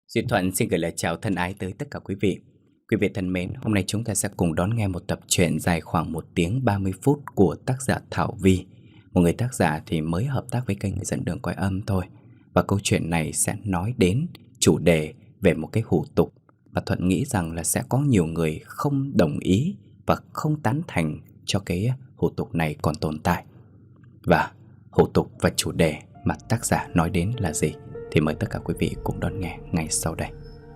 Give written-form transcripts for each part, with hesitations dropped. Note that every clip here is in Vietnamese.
Duy Thuận xin gửi lời chào thân ái tới tất cả quý vị. Quý vị thân mến, hôm nay chúng ta sẽ cùng đón nghe một tập truyện dài khoảng 1 tiếng 30 phút của tác giả Thảo Vi. Một người tác giả thì mới hợp tác với kênh Người Dẫn Đường Cõi Âm thôi. Và câu chuyện này sẽ nói đến chủ đề về một cái hủ tục. Và Thuận nghĩ rằng là sẽ có nhiều người không đồng ý và không tán thành cho cái hủ tục này còn tồn tại. Và hủ tục và chủ đề mà tác giả nói đến là gì? Thì mời tất cả quý vị cùng đón nghe ngay sau đây.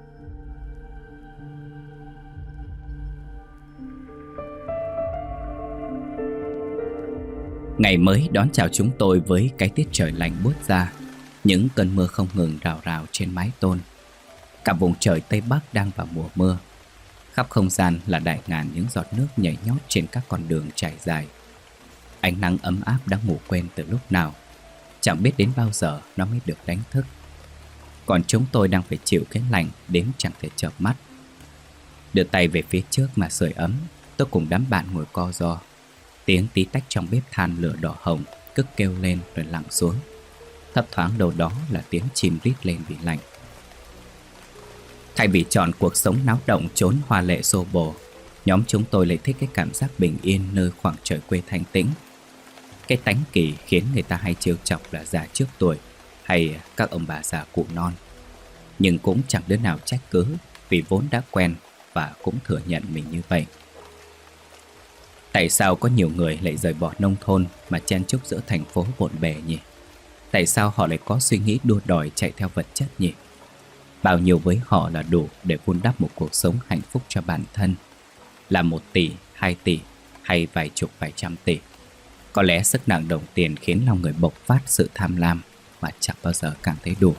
Ngày mới đón chào chúng tôi với cái tiết trời lạnh buốt ra. Những cơn mưa không ngừng rào rào trên mái tôn. Cả vùng trời Tây Bắc đang vào mùa mưa. Khắp không gian là đại ngàn những giọt nước nhảy nhót trên các con đường trải dài. Ánh nắng ấm áp đã ngủ quên từ lúc nào. Chẳng biết đến bao giờ nó mới được đánh thức. Còn chúng tôi đang phải chịu cái lạnh đến chẳng thể chợp mắt. Đưa tay về phía trước mà sưởi ấm, tôi cùng đám bạn ngồi co ro. Tiếng tí tách trong bếp than lửa đỏ hồng cứ kêu lên rồi lặng xuống. Thấp thoáng đâu đó là tiếng chim rít lên vì lạnh. Thay vì chọn cuộc sống náo động trốn hoa lệ xô bồ, nhóm chúng tôi lại thích cái cảm giác bình yên nơi khoảng trời quê thanh tĩnh. Cái tánh kỳ khiến người ta hay trêu chọc là già trước tuổi hay các ông bà già cụ non. Nhưng cũng chẳng đứa nào trách cứ vì vốn đã quen và cũng thừa nhận mình như vậy. Tại sao có nhiều người lại rời bỏ nông thôn mà chen chúc giữa thành phố bộn bề nhỉ? Tại sao họ lại có suy nghĩ đua đòi chạy theo vật chất nhỉ? Bao nhiêu với họ là đủ để vun đắp một cuộc sống hạnh phúc cho bản thân? Là 1 tỷ, 2 tỷ hay vài chục vài trăm tỷ? Có lẽ sức nặng đồng tiền khiến lòng người bộc phát sự tham lam mà chẳng bao giờ cảm thấy đủ.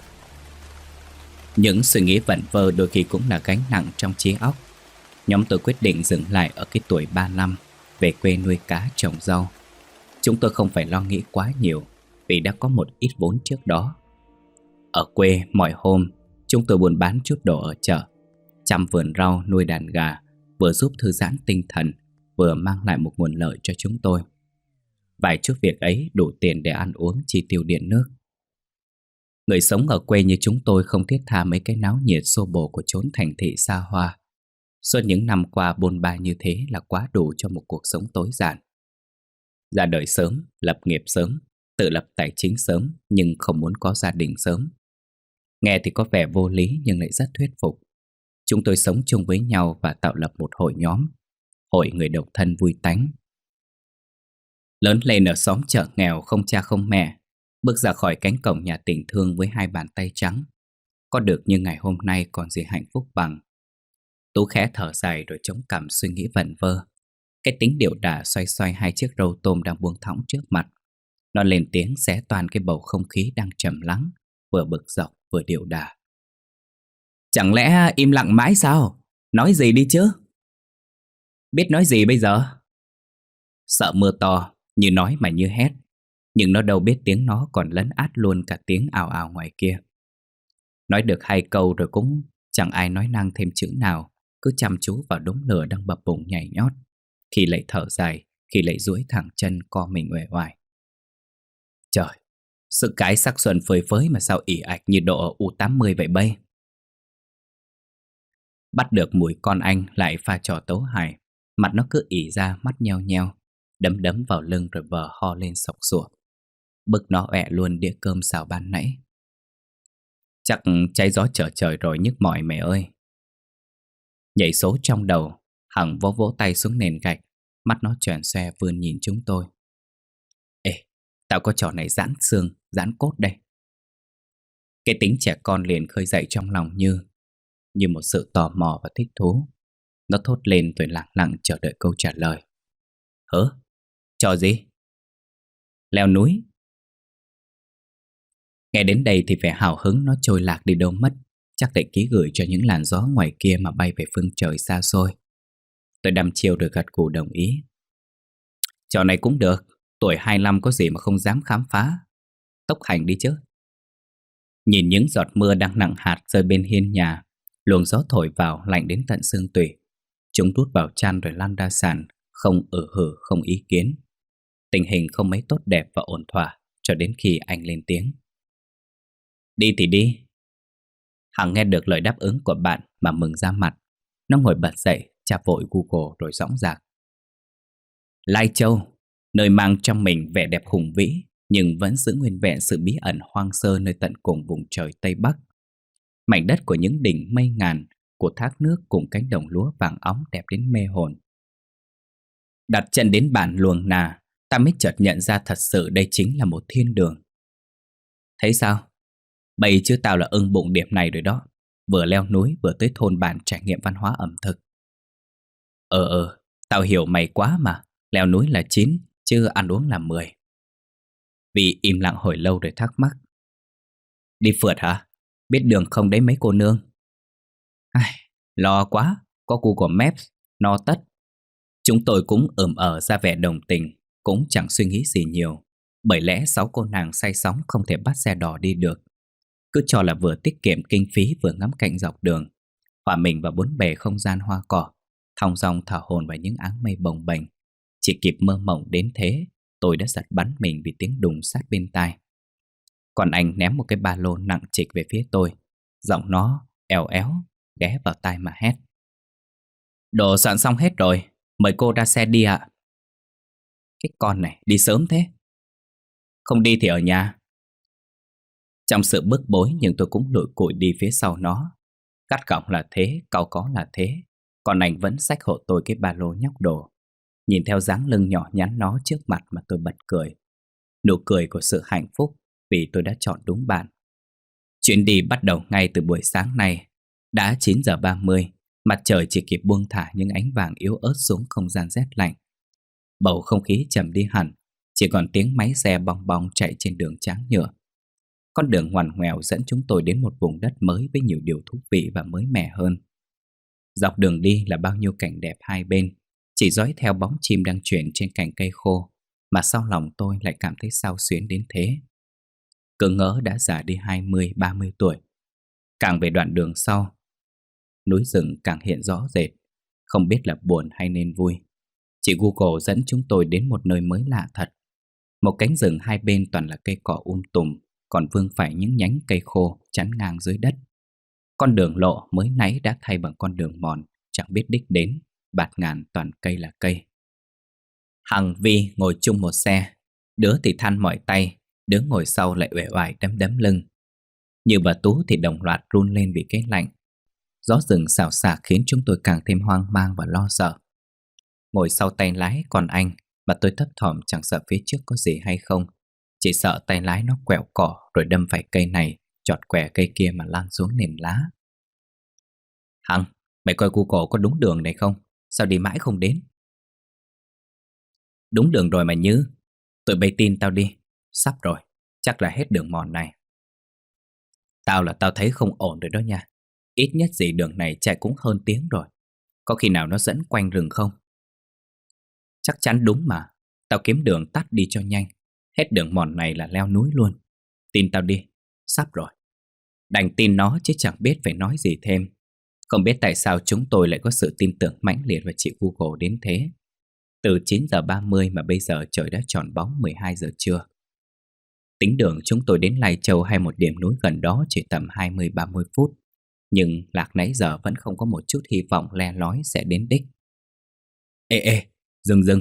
Những suy nghĩ vẩn vơ đôi khi cũng là gánh nặng trong trí óc. Nhóm tôi quyết định dừng lại ở cái tuổi 35, về quê nuôi cá trồng rau. Chúng tôi không phải lo nghĩ quá nhiều vì đã có một ít vốn trước đó. Ở quê mọi hôm chúng tôi buôn bán chút đồ ở chợ, chăm vườn rau nuôi đàn gà, vừa giúp thư giãn tinh thần, vừa mang lại một nguồn lợi cho chúng tôi. Vài chút việc ấy đủ tiền để ăn uống chi tiêu điện nước. Người sống ở quê như chúng tôi không thiết tha mấy cái náo nhiệt xô bồ của chốn thành thị xa hoa. Suốt những năm qua bôn ba như thế là quá đủ cho một cuộc sống tối giản. Ra đời sớm, lập nghiệp sớm, tự lập tài chính sớm nhưng không muốn có gia đình sớm. Nghe thì có vẻ vô lý nhưng lại rất thuyết phục. Chúng tôi sống chung với nhau và tạo lập một hội nhóm, hội người độc thân vui tánh. Lớn lên ở xóm chợ nghèo không cha không mẹ, bước ra khỏi cánh cổng nhà tình thương với 2 bàn tay trắng. Có được như ngày hôm nay còn gì hạnh phúc bằng. Tú khẽ thở dài rồi chống cằm suy nghĩ vẩn vơ. Cái tính điệu đà xoay xoay 2 chiếc râu tôm đang buông thõng trước mặt. Nó lên tiếng xé toan cái bầu không khí đang trầm lắng, vừa bực dọc vừa điệu đà. Chẳng lẽ im lặng mãi sao? Nói gì đi chứ? Biết nói gì bây giờ? Sợ mưa to, như nói mà như hét. Nhưng nó đâu biết tiếng nó còn lấn át luôn cả tiếng ào ào ngoài kia. Nói được 2 câu rồi cũng chẳng ai nói năng thêm chữ nào, cứ chăm chú vào đống lửa đang bập bùng nhảy nhót. Khi lại thở dài, khi lại duỗi thẳng chân co mình uể oải. Trời, sự cái sắc xuân phơi phới mà sao ỉ ạch như độ U80 vậy bây? Bắt được mùi con anh lại pha trò tấu hài. Mặt nó cứ ỉ ra, mắt nheo nheo, đấm đấm vào lưng rồi vờ ho lên sộc sủa. Bực nó ọe luôn đĩa cơm xào ban nãy. Chắc cháy gió trở trời rồi nhức mỏi mẹ ơi. Nhảy số trong đầu, Hằng vỗ vỗ tay xuống nền gạch. Mắt nó tròn xoe vươn nhìn chúng tôi. Ê, tao có trò này giãn xương, giãn cốt đây. Cái tính trẻ con liền khơi dậy trong lòng như một sự tò mò và thích thú. Nó thốt lên rồi lặng lặng chờ đợi câu trả lời. Hớ? Trò gì? Leo núi. Nghe đến đây thì vẻ hào hứng nó trôi lạc đi đâu mất. Chắc để ký gửi cho những làn gió ngoài kia mà bay về phương trời xa xôi. Tôi đăm chiêu rồi gật gù đồng ý. Trò này cũng được. Tuổi 25 có gì mà không dám khám phá. Tốc hành đi chứ. Nhìn những giọt mưa đang nặng hạt rơi bên hiên nhà. Luồng gió thổi vào lạnh đến tận xương tủy. Chúng rút vào chăn rồi lăn ra sàn. Không hử không ý kiến. Tình hình không mấy tốt đẹp và ổn thỏa cho đến khi anh lên tiếng. Đi thì đi. Hằng nghe được lời đáp ứng của bạn mà mừng ra mặt. Nó ngồi bật dậy, tra vội Google rồi dõng dạc. Lai Châu, nơi mang trong mình vẻ đẹp hùng vĩ nhưng vẫn giữ nguyên vẹn sự bí ẩn hoang sơ nơi tận cùng vùng trời Tây Bắc. Mảnh đất của những đỉnh mây ngàn, của thác nước cùng cánh đồng lúa vàng óng đẹp đến mê hồn. Đặt chân đến bản Luồng Nà, ta mới chợt nhận ra thật sự đây chính là một thiên đường. Thấy sao? Bây chứ tao là ưng bụng điểm này rồi đó. Vừa leo núi vừa tới thôn bản trải nghiệm văn hóa ẩm thực. Tao hiểu mày quá mà. Leo núi là 9, chứ ăn uống là 10. Vì im lặng hồi lâu rồi thắc mắc. Đi phượt hả? Biết đường không đấy mấy cô nương? Ai, lo quá, có Google Maps, no tất. Chúng tôi cũng ra vẻ đồng tình, cũng chẳng suy nghĩ gì nhiều. Bởi lẽ 6 cô nàng say sóng không thể bắt xe đò đi được. Cứ cho là vừa tiết kiệm kinh phí vừa ngắm cảnh dọc đường, hòa mình vào bốn bề không gian hoa cỏ, thong dong thả hồn vào những áng mây bồng bềnh. Chỉ kịp mơ mộng đến thế, tôi đã giật bắn mình vì tiếng đùng sát bên tai. Còn anh ném một cái ba lô nặng trịch về phía tôi. Giọng nó éo éo ghé vào tai mà hét. Đồ soạn xong hết rồi, mời cô ra xe đi ạ. Cái con này đi sớm thế. Không đi thì ở nhà. Trong sự bức bối nhưng tôi cũng lủi củi đi phía sau nó. Gắt gỏng là thế, cau có là thế, còn anh vẫn xách hộ tôi cái ba lô nhóc đồ. Nhìn theo dáng lưng nhỏ nhắn nó trước mặt mà tôi bật cười. Nụ cười của sự hạnh phúc vì tôi đã chọn đúng bạn. Chuyến đi bắt đầu ngay từ buổi sáng nay. Đã 9:30, mặt trời chỉ kịp buông thả những ánh vàng yếu ớt xuống không gian rét lạnh. Bầu không khí trầm đi hẳn, chỉ còn tiếng máy xe bong bong chạy trên đường tráng nhựa. Con đường ngoằn ngoèo dẫn chúng tôi đến một vùng đất mới với nhiều điều thú vị và mới mẻ hơn. Dọc đường đi là bao nhiêu cảnh đẹp hai bên, chỉ dõi theo bóng chim đang chuyển trên cành cây khô, mà sau lòng tôi lại cảm thấy xao xuyến đến thế. Cứ ngỡ đã già đi 20-30 tuổi. Càng về đoạn đường sau, núi rừng càng hiện rõ rệt, không biết là buồn hay nên vui. Chị Google dẫn chúng tôi đến một nơi mới lạ thật. Một cánh rừng hai bên toàn là cây cỏ tùm, còn vương phải những nhánh cây khô chắn ngang dưới đất. Con đường lộ mới nãy đã thay bằng con đường mòn, chẳng biết đích đến, bạt ngàn toàn cây là cây. Hằng Vi ngồi chung một xe, đứa thì than mỏi tay, đứa ngồi sau lại uể oải đấm đấm lưng. Như bà Tú thì đồng loạt run lên vì cái lạnh. Gió rừng xào xạc khiến chúng tôi càng thêm hoang mang và lo sợ. Ngồi sau tay lái còn anh, mà tôi thấp thỏm chẳng sợ phía trước có gì hay không. Chỉ sợ tay lái nó quẹo cỏ rồi đâm phải cây này, chọt què cây kia mà lan xuống nền lá. Hằng, mày coi Google có đúng đường này không? Sao đi mãi không đến? Đúng đường rồi mà Như. Tụi bay tin tao đi. Sắp rồi, chắc là hết đường mòn này. Tao thấy không ổn rồi đó nha. Ít nhất gì đường này chạy cũng hơn tiếng rồi. Có khi nào nó dẫn quanh rừng không? Chắc chắn đúng mà. Tao kiếm đường tắt đi cho nhanh. Hết đường mòn này là leo núi luôn. Tin tao đi, sắp rồi. Đành tin nó chứ chẳng biết phải nói gì thêm. Không biết tại sao chúng tôi lại có sự tin tưởng mãnh liệt vào chị Google đến thế. Từ 9:30 mà bây giờ trời đã tròn bóng 12 giờ trưa. Tính đường chúng tôi đến Lai Châu hay một điểm núi gần đó chỉ tầm 20-30 phút. Nhưng lạc nãy giờ vẫn không có một chút hy vọng le lói sẽ đến đích. Ê, dừng.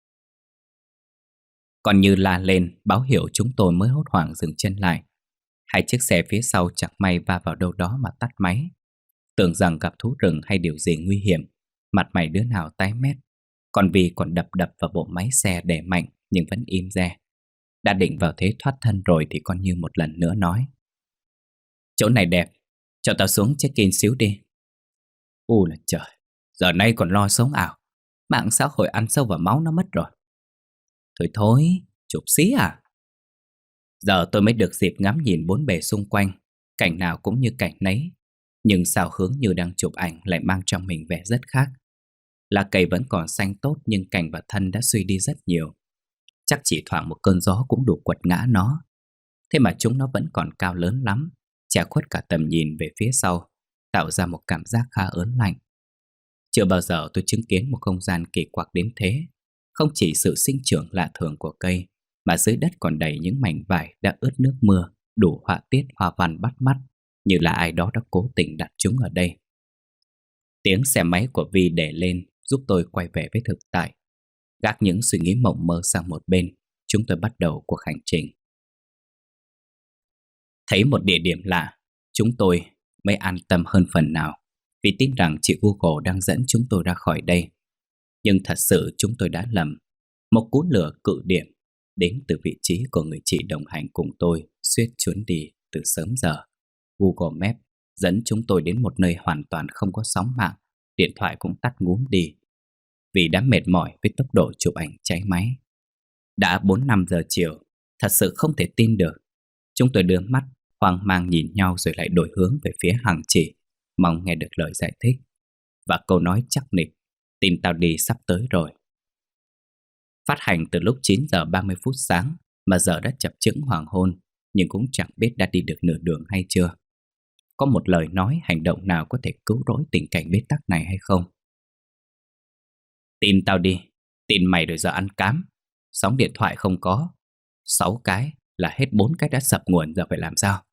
Còn Như la lên báo hiệu chúng tôi mới hốt hoảng dừng chân lại. Hai chiếc xe phía sau chẳng may va vào đâu đó mà tắt máy. Tưởng rằng gặp thú rừng hay điều gì nguy hiểm. Mặt mày đứa nào tái mét. Còn vì còn đập vào bộ máy xe đè mạnh nhưng vẫn im re. Đã định vào thế thoát thân rồi thì con Như một lần nữa nói. Chỗ này đẹp, cho tao xuống check-in xíu đi. Là trời, giờ nay còn lo sống ảo. Mạng xã hội ăn sâu vào máu nó mất rồi. Thôi, chụp xí à? Giờ tôi mới được dịp ngắm nhìn bốn bề xung quanh. Cảnh nào cũng như cảnh nấy. Nhưng sao hướng Như đang chụp ảnh lại mang trong mình vẻ rất khác. Lá cây vẫn còn xanh tốt nhưng cành và thân đã suy đi rất nhiều. Chắc chỉ thoảng một cơn gió cũng đủ quật ngã nó. Thế mà chúng nó vẫn còn cao lớn lắm, che khuất cả tầm nhìn về phía sau, tạo ra một cảm giác khá ớn lạnh. Chưa bao giờ tôi chứng kiến một không gian kỳ quặc đến thế. Không chỉ sự sinh trưởng lạ thường của cây, mà dưới đất còn đầy những mảnh vải đã ướt nước mưa, đủ họa tiết hoa văn bắt mắt. như là ai đó đã cố tình đặt chúng ở đây. Tiếng xe máy của Vi để lên giúp tôi quay về với thực tại. Gác những suy nghĩ mộng mơ sang một bên, chúng tôi bắt đầu cuộc hành trình. Thấy một địa điểm lạ, chúng tôi mới an tâm hơn phần nào, vì tin rằng chị Google đang dẫn chúng tôi ra khỏi đây. Nhưng thật sự chúng tôi đã lầm. Một cú lừa cự điểm đến từ vị trí của người chị đồng hành cùng tôi suýt chuyến đi từ sớm giờ. Google Maps dẫn chúng tôi đến một nơi hoàn toàn không có sóng mạng, điện thoại cũng tắt ngúm đi, vì đã mệt mỏi với tốc độ chụp ảnh cháy máy. Đã 4-5 giờ chiều, thật sự không thể tin được. Chúng tôi đưa mắt hoang mang nhìn nhau rồi lại đổi hướng về phía hàng chỉ, mong nghe được lời giải thích. Và câu nói chắc nịch, tin tao đi sắp tới rồi. Phát hành từ lúc 9 giờ 30 phút sáng mà giờ đã chập chững hoàng hôn, nhưng cũng chẳng biết đã đi được nửa đường hay chưa. Có một lời nói hành động nào có thể cứu rỗi tình cảnh bế tắc này hay không? Tin tao đi, tin mày rồi giờ ăn cám. Sóng điện thoại không có, 6 cái là hết 4 cái đã sập nguồn, giờ phải làm sao?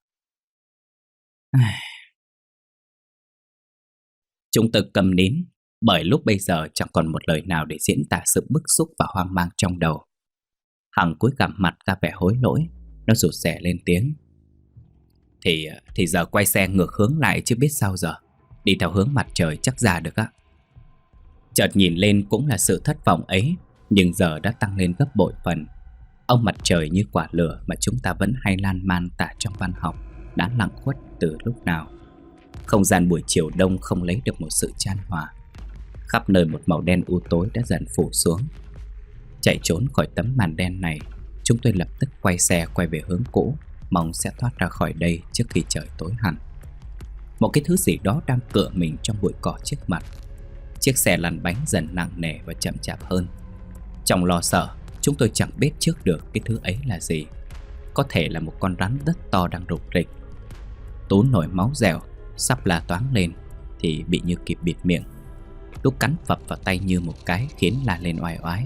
Chúng tôi cầm nín, bởi lúc bây giờ chẳng còn một lời nào để diễn tả sự bức xúc và hoang mang trong đầu. Hằng cúi gằm mặt ra vẻ hối lỗi, nó rụt rè lên tiếng. Thì giờ quay xe ngược hướng lại chứ biết sao giờ. Đi theo hướng mặt trời chắc ra được á. Chợt nhìn lên cũng là sự thất vọng ấy, nhưng giờ đã tăng lên gấp bội phần. Ông mặt trời như quả lửa mà chúng ta vẫn hay lan man tả trong văn học đã lặng khuất từ lúc nào. Không gian buổi chiều đông không lấy được một sự chan hòa. Khắp nơi một màu đen u tối đã dần phủ xuống. Chạy trốn khỏi tấm màn đen này, chúng tôi lập tức quay xe quay về hướng cũ, mong sẽ thoát ra khỏi đây trước khi trời tối hẳn. Một cái thứ gì đó đang cựa mình trong bụi cỏ trước mặt. Chiếc xe lăn bánh dần nặng nề và chậm chạp hơn. Trong lo sợ, chúng tôi chẳng biết trước được cái thứ ấy là gì. Có thể là một con rắn rất to đang rục rịch. Tú nổi máu dẻo, sắp la toáng lên thì bị Như kịp bịt miệng. Lúc cắn phập vào tay Như một cái khiến la lên oai oái.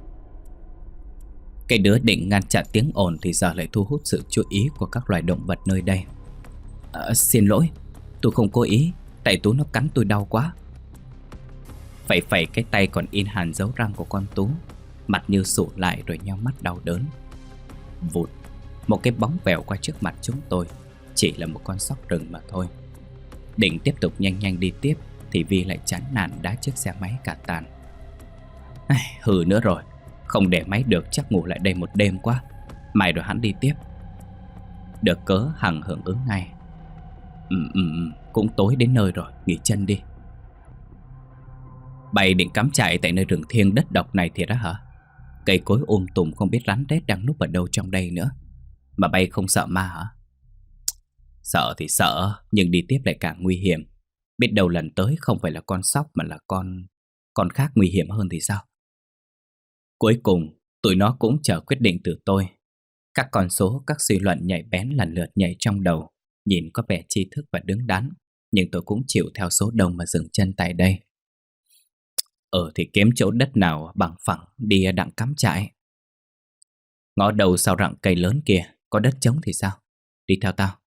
Cái đứa định ngăn chặn tiếng ồn thì giờ lại thu hút sự chú ý của các loài động vật nơi đây. Xin lỗi, tôi không cố ý, tại Tú nó cắn tôi đau quá. Phẩy cái tay còn in hằn dấu răng của con Tú, mặt Như sụ lại rồi nheo mắt đau đớn. Vụt, một cái bóng vèo qua trước mặt chúng tôi, chỉ là một con sóc rừng mà thôi. Định tiếp tục nhanh nhanh đi tiếp thì Vi lại chán nản đá chiếc xe máy cả tàn. Hừ nữa rồi, không để máy được chắc ngủ lại đây một đêm quá. Mai rồi hắn đi tiếp. Được cớ Hằng hưởng ứng ngay. Cũng tối đến nơi rồi, nghỉ chân đi. Bày định cắm trại tại nơi rừng thiêng đất độc này thiệt đó hả? Cây cối tùm không biết rắn rết đang núp ở đâu trong đây nữa. Mà bay không sợ ma hả? Sợ thì sợ, nhưng đi tiếp lại càng nguy hiểm. Biết đâu lần tới không phải là con sóc mà là con khác nguy hiểm hơn thì sao? Cuối cùng, tụi nó cũng chờ quyết định từ tôi. Các con số, các suy luận nhạy bén lần lượt nhảy trong đầu, nhìn có vẻ tri thức và đứng đắn, nhưng tôi cũng chịu theo số đông mà dừng chân tại đây. Thì kiếm chỗ đất nào bằng phẳng đi đặng cắm trại. Ngõ đầu sau rặng cây lớn kia có đất trống thì sao? Đi theo tao.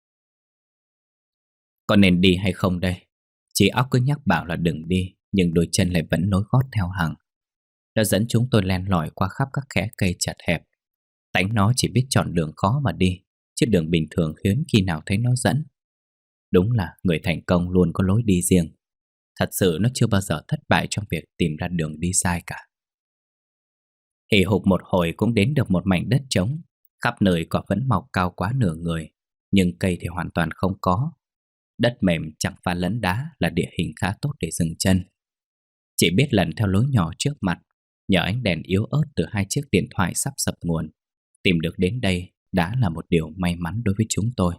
Có nên đi hay không đây? Chị óc cứ nhắc bảo là đừng đi, nhưng đôi chân lại vẫn nối gót theo Hằng. Nó dẫn chúng tôi len lỏi qua khắp các kẽ cây chật hẹp. Tánh nó chỉ biết chọn đường khó mà đi, chứ đường bình thường hiếm khi nào thấy nó dẫn. Đúng là người thành công luôn có lối đi riêng. Thật sự nó chưa bao giờ thất bại trong việc tìm ra đường đi sai cả. Hì hục một hồi cũng đến được một mảnh đất trống. Khắp nơi cỏ vẫn mọc cao quá nửa người, nhưng cây thì hoàn toàn không có. Đất mềm chẳng pha lẫn đá là địa hình khá tốt để dừng chân. Chỉ biết lần theo lối nhỏ trước mặt, nhờ ánh đèn yếu ớt từ 2 chiếc điện thoại sắp sập nguồn, tìm được đến đây đã là một điều may mắn đối với chúng tôi.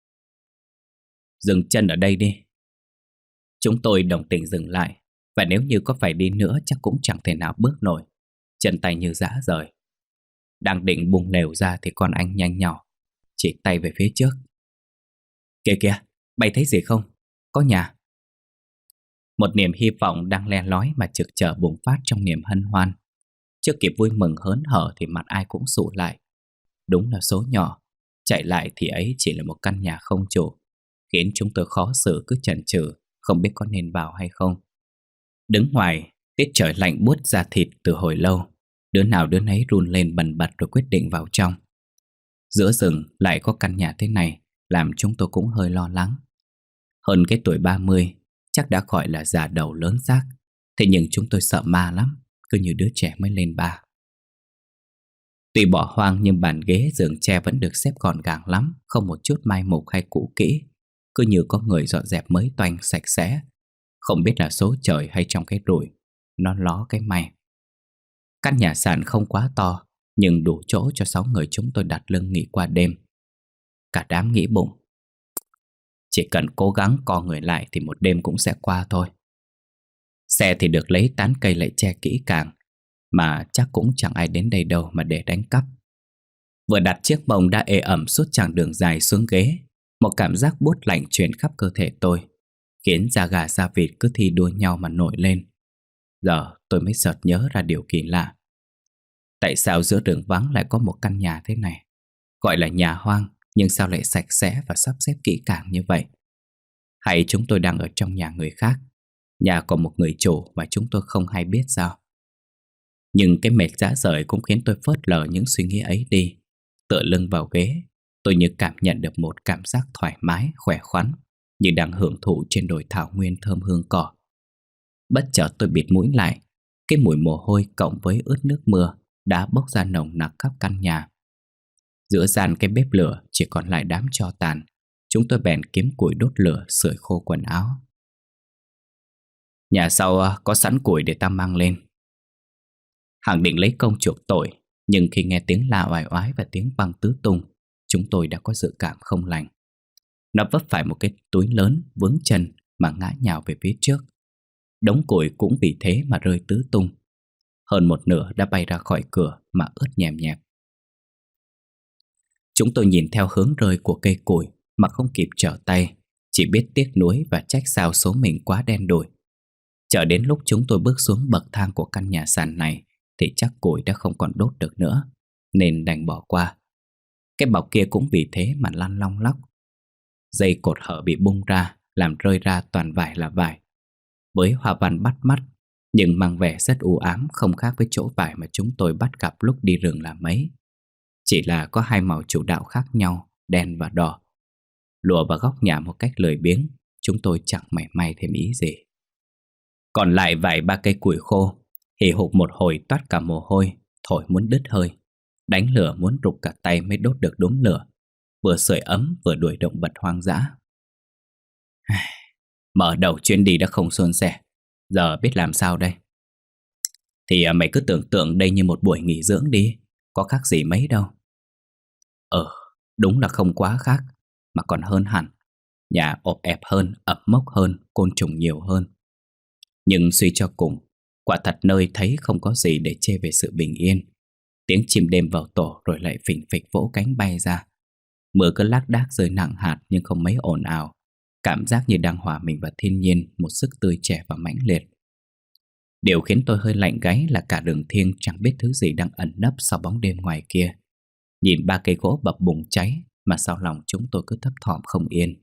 Dừng chân ở đây đi. Chúng tôi đồng tình dừng lại, và nếu như có phải đi nữa chắc cũng chẳng thể nào bước nổi. Chân tay như rã rời. Đang định bung lều ra thì con anh nhanh nhỏ chỉ tay về phía trước. Kìa kìa, bay thấy gì không? Có nhà. Một niềm hy vọng đang le lói mà trực chờ bùng phát trong niềm hân hoan. Chưa kịp vui mừng hớn hở thì mặt ai cũng sụ lại. Đúng là số nhỏ. Chạy lại thì ấy chỉ là một căn nhà không chủ. khiến chúng tôi khó xử cứ chần chừ, không biết có nên vào hay không. Đứng ngoài, tiết trời lạnh buốt da thịt từ hồi lâu, đứa nào đứa nấy run lên bần bật rồi quyết định vào trong. Giữa rừng lại có căn nhà thế này, làm chúng tôi cũng hơi lo lắng. Hơn cái tuổi 30, chắc đã gọi là già đầu lớn xác. Thế nhưng chúng tôi sợ ma lắm, cứ như đứa trẻ mới lên ba. Tuy bỏ hoang nhưng bàn ghế giường tre vẫn được xếp gọn gàng lắm, không một chút mai mục hay cũ kỹ, cứ như có người dọn dẹp mới toanh sạch sẽ. Không biết là số trời hay trong cái rủi, nó ló cái may. Căn nhà sàn không quá to, nhưng đủ chỗ cho 6 người chúng tôi đặt lưng nghỉ qua đêm. Cả đám nghĩ bụng, chỉ cần cố gắng co người lại thì một đêm cũng sẽ qua thôi. Xe thì được lấy tán cây lại che kỹ càng, mà chắc cũng chẳng ai đến đây đâu mà để đánh cắp. Vừa đặt chiếc mông đã ê ẩm suốt chặng đường dài xuống ghế, một cảm giác buốt lạnh truyền khắp cơ thể tôi, khiến da gà da vịt cứ thi đua nhau mà nổi lên. Giờ tôi mới chợt nhớ ra điều kỳ lạ. Tại sao giữa đường vắng lại có một căn nhà thế này? Gọi là nhà hoang, nhưng sao lại sạch sẽ và sắp xếp kỹ càng như vậy? Hay chúng tôi đang ở trong nhà người khác, nhà của một người chủ mà chúng tôi không hay biết sao? Nhưng cái mệt rã rời cũng khiến tôi phớt lờ những suy nghĩ ấy đi. Tựa lưng vào ghế, tôi như cảm nhận được một cảm giác thoải mái, khỏe khoắn, như đang hưởng thụ trên đồi thảo nguyên thơm hương cỏ. Bất chợt tôi bịt mũi lại, cái mùi mồ hôi cộng với ướt nước mưa đã bốc ra nồng nặc khắp căn nhà. Giữa gian cái bếp lửa chỉ còn lại đám tro tàn, chúng tôi bèn kiếm củi đốt lửa sưởi khô quần áo. Nhà sau có sẵn củi để ta mang lên. Hằng định lấy công chuộc tội, nhưng khi nghe tiếng la oai oái và tiếng văng tứ tung, chúng tôi đã có dự cảm không lành. Nó vấp phải một cái túi lớn vướng chân mà ngã nhào về phía trước. Đống củi cũng vì thế mà rơi tứ tung. Hơn một nửa đã bay ra khỏi cửa mà ướt nhèm nhẹp. Chúng tôi nhìn theo hướng rơi của cây củi mà không kịp trở tay, chỉ biết tiếc nuối và trách sao số mình quá đen đủi. Chờ đến lúc chúng tôi bước xuống bậc thang của căn nhà sàn này thì chắc củi đã không còn đốt được nữa, nên đành bỏ qua. Cái bọc kia cũng vì thế mà lăn long lóc. Dây cột hở bị bung ra, làm rơi ra toàn vải là vải, với hoa văn bắt mắt, nhưng mang vẻ rất u ám, không khác với chỗ vải mà chúng tôi bắt gặp lúc đi rừng là mấy. Chỉ là có hai màu chủ đạo khác nhau, đen và đỏ. Lùa vào góc nhà một cách lười biếng, chúng tôi chẳng mảy may thêm ý gì. Còn lại vài ba cây củi khô, hì hục một hồi toát cả mồ hôi, thổi muốn đứt hơi. Đánh lửa muốn rục cả tay mới đốt được đốm lửa, vừa sưởi ấm vừa đuổi động vật hoang dã. Mở đầu chuyến đi đã không suôn sẻ, giờ biết làm sao đây? Thì mày cứ tưởng tượng đây như một buổi nghỉ dưỡng đi, có khác gì mấy đâu. Đúng là không quá khác, mà còn hơn hẳn. Nhà ộp ẹp hơn, ẩm mốc hơn, côn trùng nhiều hơn. Nhưng suy cho cùng, quả thật nơi thấy không có gì để chê về sự bình yên. Tiếng chim đêm vào tổ rồi lại phình phịch vỗ cánh bay ra. Mưa cứ lác đác rơi nặng hạt nhưng không mấy ồn ào. Cảm giác như đang hòa mình vào thiên nhiên, một sức tươi trẻ và mãnh liệt. Điều khiến tôi hơi lạnh gáy là cả rừng thiêng chẳng biết thứ gì đang ẩn nấp sau bóng đêm ngoài kia. Nhìn ba cây gỗ bập bùng cháy mà sau lòng chúng tôi cứ thấp thỏm không yên.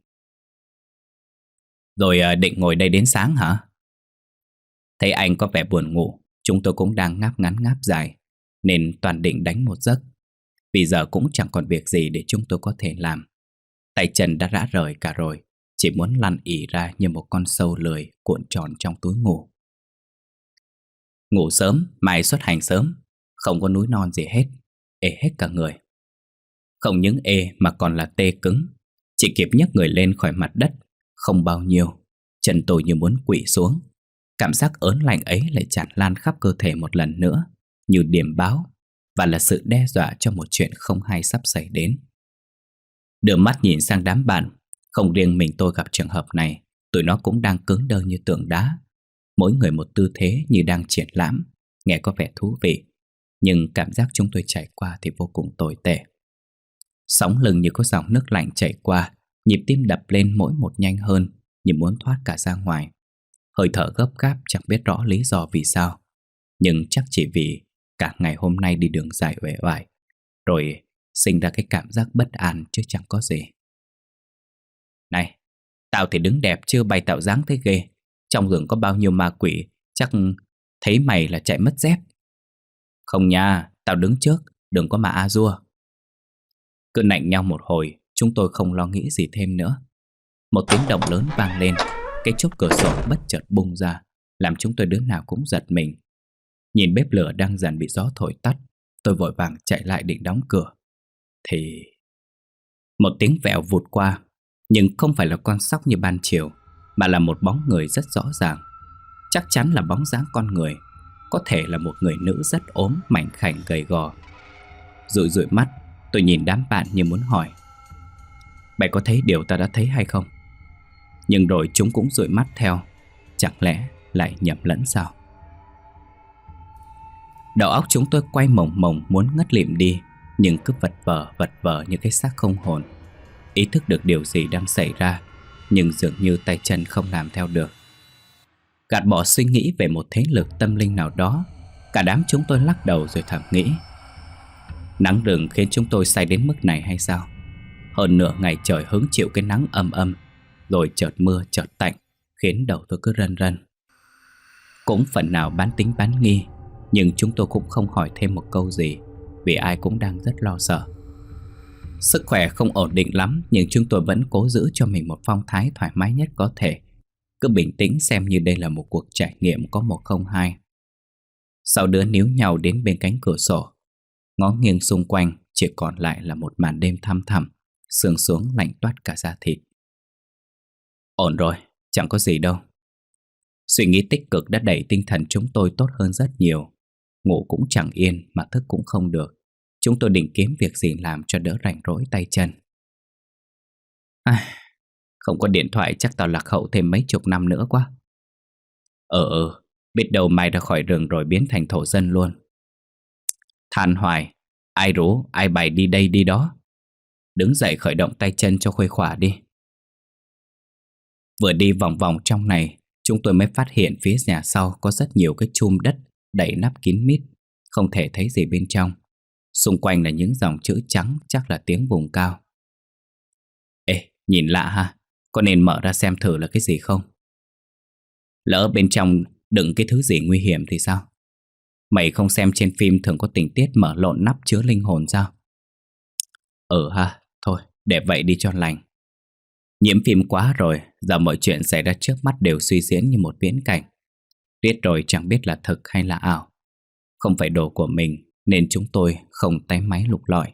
Rồi định ngồi đây đến sáng hả? Thấy anh có vẻ buồn ngủ, chúng tôi cũng đang ngáp ngắn ngáp dài, nên toàn định đánh một giấc. Vì giờ cũng chẳng còn việc gì để chúng tôi có thể làm. Tay chân đã rã rời cả rồi, chỉ muốn lăn ỉ ra như một con sâu lười cuộn tròn trong túi ngủ. Ngủ sớm, mai xuất hành sớm, không có núi non gì hết, ê hết cả người. Không những ê mà còn là tê cứng, chỉ kịp nhấc người lên khỏi mặt đất, không bao nhiêu, chân tôi như muốn quỵ xuống. Cảm giác ớn lạnh ấy lại tràn lan khắp cơ thể một lần nữa, như điểm báo, và là sự đe dọa cho một chuyện không hay sắp xảy đến. Đưa mắt nhìn sang đám bạn, không riêng mình tôi gặp trường hợp này, tụi nó cũng đang cứng đơ như tượng đá. Mỗi người một tư thế như đang triển lãm, nghe có vẻ thú vị, nhưng cảm giác chúng tôi trải qua thì vô cùng tồi tệ. Sóng lưng như có dòng nước lạnh chảy qua, nhịp tim đập lên mỗi một nhanh hơn, như muốn thoát cả ra ngoài. Hơi thở gấp gáp chẳng biết rõ lý do vì sao, nhưng chắc chỉ vì cả ngày hôm nay đi đường dài uể oải, rồi sinh ra cái cảm giác bất an chứ chẳng có gì. Này, Tao thì đứng đẹp chưa bày tạo dáng thế ghê. Trong rừng có bao nhiêu ma quỷ, chắc thấy mày là chạy mất dép. Không nha, tao đứng trước, đừng có mà a dua. Cứ nạnh nhau một hồi, chúng tôi không lo nghĩ gì thêm nữa. Một tiếng động lớn vang lên, cái chốt cửa sổ bất chợt bung ra, làm chúng tôi đứa nào cũng giật mình. Nhìn bếp lửa đang dần bị gió thổi tắt, tôi vội vàng chạy lại định đóng cửa. Thì một tiếng vẹo vụt qua, nhưng không phải là con sóc như ban chiều, mà là một bóng người rất rõ ràng. Chắc chắn là bóng dáng con người, có thể là một người nữ rất ốm, mảnh khảnh, gầy gò. Dụi dụi mắt, tôi nhìn đám bạn như muốn hỏi: mày có thấy điều ta đã thấy hay không? Nhưng rồi chúng cũng dụi mắt theo. Chẳng lẽ lại nhầm lẫn sao? Đầu óc chúng tôi quay mồng mồng muốn ngất lịm đi, nhưng cứ vật vờ như cái xác không hồn. Ý thức được điều gì đang xảy ra, nhưng dường như tay chân không làm theo được. Gạt bỏ suy nghĩ về một thế lực tâm linh nào đó, cả đám chúng tôi lắc đầu rồi thầm nghĩ: nắng rừng khiến chúng tôi say đến mức này hay sao? Hơn nửa ngày trời hứng chịu cái nắng âm âm, rồi chợt mưa chợt tạnh, khiến đầu tôi cứ rần rần. Cũng phần nào bán tính bán nghi, nhưng chúng tôi cũng không hỏi thêm một câu gì, vì ai cũng đang rất lo sợ. Sức khỏe không ổn định lắm, nhưng chúng tôi vẫn cố giữ cho mình một phong thái thoải mái nhất có thể. Cứ bình tĩnh xem như đây là một cuộc trải nghiệm có 102. Sau đứa níu nhau đến bên cánh cửa sổ, ngó nghiêng xung quanh chỉ còn lại là một màn đêm thăm thẳm, sương xuống lạnh toát cả da thịt. Ổn rồi, chẳng có gì đâu. Suy nghĩ tích cực đã đẩy tinh thần chúng tôi tốt hơn rất nhiều. Ngủ cũng chẳng yên mà thức cũng không được. Chúng tôi định kiếm việc gì làm cho đỡ rảnh rỗi tay chân. Không có điện thoại chắc tao lạc hậu thêm mấy chục năm nữa quá. Biết đâu mày ra khỏi rừng rồi biến thành thổ dân luôn. Than hoài, ai rủ ai bày đi đây đi đó. Đứng dậy khởi động tay chân cho khuây khỏa đi. Vừa đi vòng vòng trong này, chúng tôi mới phát hiện phía nhà sau có rất nhiều cái chum đất đậy nắp kín mít, không thể thấy gì bên trong. Xung quanh là những dòng chữ trắng, chắc là tiếng vùng cao. Ê, nhìn lạ ha, có nên mở ra xem thử là cái gì không? Lỡ bên trong đựng cái thứ gì nguy hiểm thì sao? Mày không xem trên phim thường có tình tiết mở lộn nắp chứa linh hồn sao? Ha, thôi, để vậy đi cho lành. Nhiễm phim quá rồi, giờ mọi chuyện xảy ra trước mắt đều suy diễn như một viễn cảnh. Biết rồi chẳng biết là thực hay là ảo. Không phải đồ của mình, nên chúng tôi không tái máy lục lọi.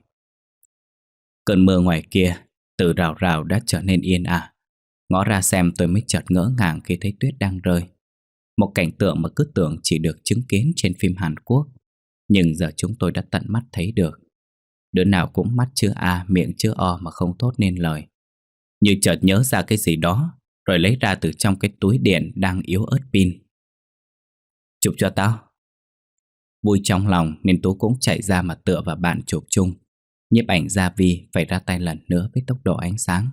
Cơn mưa ngoài kia từ rào rào đã trở nên yên ả. Ngó ra xem tôi mới chợt ngỡ ngàng khi thấy tuyết đang rơi. Một cảnh tượng mà cứ tưởng chỉ được chứng kiến trên phim Hàn Quốc, nhưng giờ chúng tôi đã tận mắt thấy được. Đứa nào cũng mắt chữ A, miệng chữ O mà không thốt nên lời. Như chợt nhớ ra cái gì đó, rồi lấy ra từ trong cái túi điện đang yếu ớt pin. Chụp cho tao. Vui trong lòng nên Tú cũng chạy ra mà tựa vào bạn chụp chung. Nhiếp ảnh gia Vi phải ra tay lần nữa với tốc độ ánh sáng.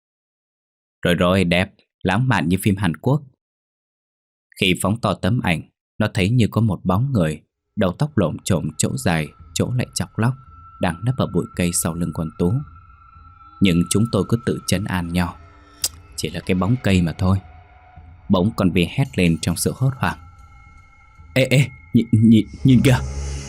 Rồi đẹp, lãng mạn như phim Hàn Quốc. Khi phóng to tấm ảnh, nó thấy như có một bóng người, đầu tóc lộm chộm, chỗ dài, chỗ lại chọc lóc, đang nấp ở bụi cây sau lưng con Tú. Nhưng chúng tôi cứ tự trấn an nhau, chỉ là cái bóng cây mà thôi. Bỗng con Vi hét lên trong sự hốt hoảng. Ê, nhìn kìa.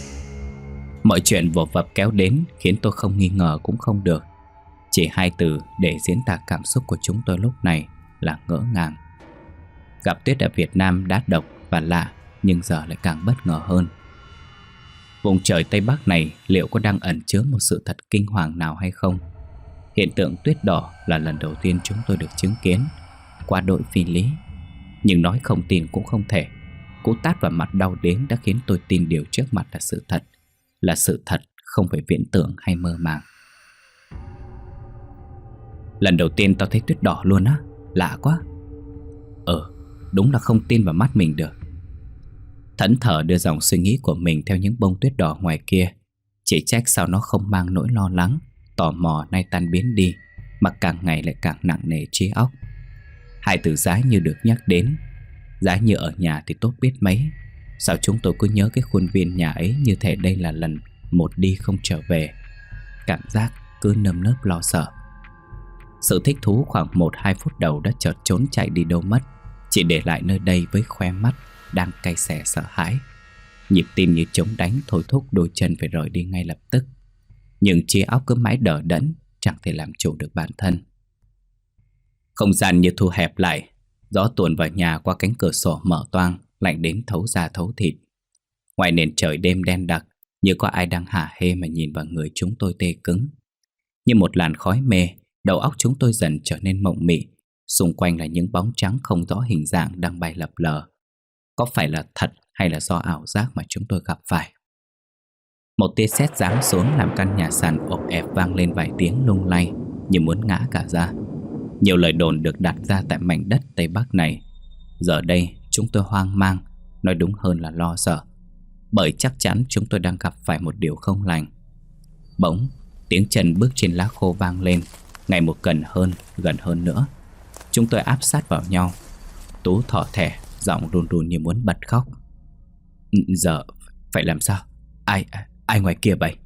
Mọi chuyện vồ vập kéo đến khiến tôi không nghi ngờ cũng không được. Chỉ hai từ để diễn tả cảm xúc của chúng tôi lúc này là ngỡ ngàng. Gặp tuyết ở Việt Nam đã độc và lạ, nhưng giờ lại càng bất ngờ hơn. Vùng trời Tây Bắc này liệu có đang ẩn chứa một sự thật kinh hoàng nào hay không? Hiện tượng tuyết đỏ là lần đầu tiên chúng tôi được chứng kiến, quá đỗi phi lý. Nhưng nói không tin cũng không thể. Cú tát vào mặt đau đớn đã khiến tôi tin điều trước mặt là sự thật. Là sự thật, không phải viễn tưởng hay mơ màng. Lần đầu tiên tao thấy tuyết đỏ luôn á, lạ quá. Đúng là không tin vào mắt mình được. Thẫn thờ đưa dòng suy nghĩ của mình theo những bông tuyết đỏ ngoài kia. Chỉ trách sao nó không mang nỗi lo lắng, tò mò nay tan biến đi, mà càng ngày lại càng nặng nề trí óc. Hai từ giá như được nhắc đến. Giá như ở nhà thì tốt biết mấy. Sao chúng tôi cứ nhớ cái khuôn viên nhà ấy như thể đây là lần một đi không trở về. Cảm giác cứ nơm nớp lo sợ. Sự thích thú khoảng 1-2 phút đầu đã chợt trốn chạy đi đâu mất, chỉ để lại nơi đây với khoe mắt đang cay xè sợ hãi. Nhịp tim như trống đánh thôi thúc đôi chân phải rời đi ngay lập tức. Nhưng trí óc cứ mãi đờ đẫn, chẳng thể làm chủ được bản thân. Không gian như thu hẹp lại, gió tuôn vào nhà qua cánh cửa sổ mở toang, lạnh đến thấu da thấu thịt. Ngoài nền trời đêm đen đặc, như có ai đang hả hê mà nhìn vào người chúng tôi tê cứng. Như một làn khói mê, đầu óc chúng tôi dần trở nên mộng mị. Xung quanh là những bóng trắng không rõ hình dạng đang bay lập lờ. Có phải là thật hay là do ảo giác mà chúng tôi gặp phải? Một tia sét giáng xuống làm căn nhà sàn ộp ẹp vang lên vài tiếng lung lay, như muốn ngã cả ra. Nhiều lời đồn được đặt ra tại mảnh đất Tây Bắc này. Giờ đây chúng tôi hoang mang, nói đúng hơn là lo sợ, bởi chắc chắn chúng tôi đang gặp phải một điều không lành. Bỗng, tiếng chân bước trên lá khô vang lên, ngày một gần hơn nữa. Chúng tôi áp sát vào nhau. Tú thỏ thẻ, giọng run run như muốn bật khóc. Giờ phải làm sao? Ai ngoài kia vậy?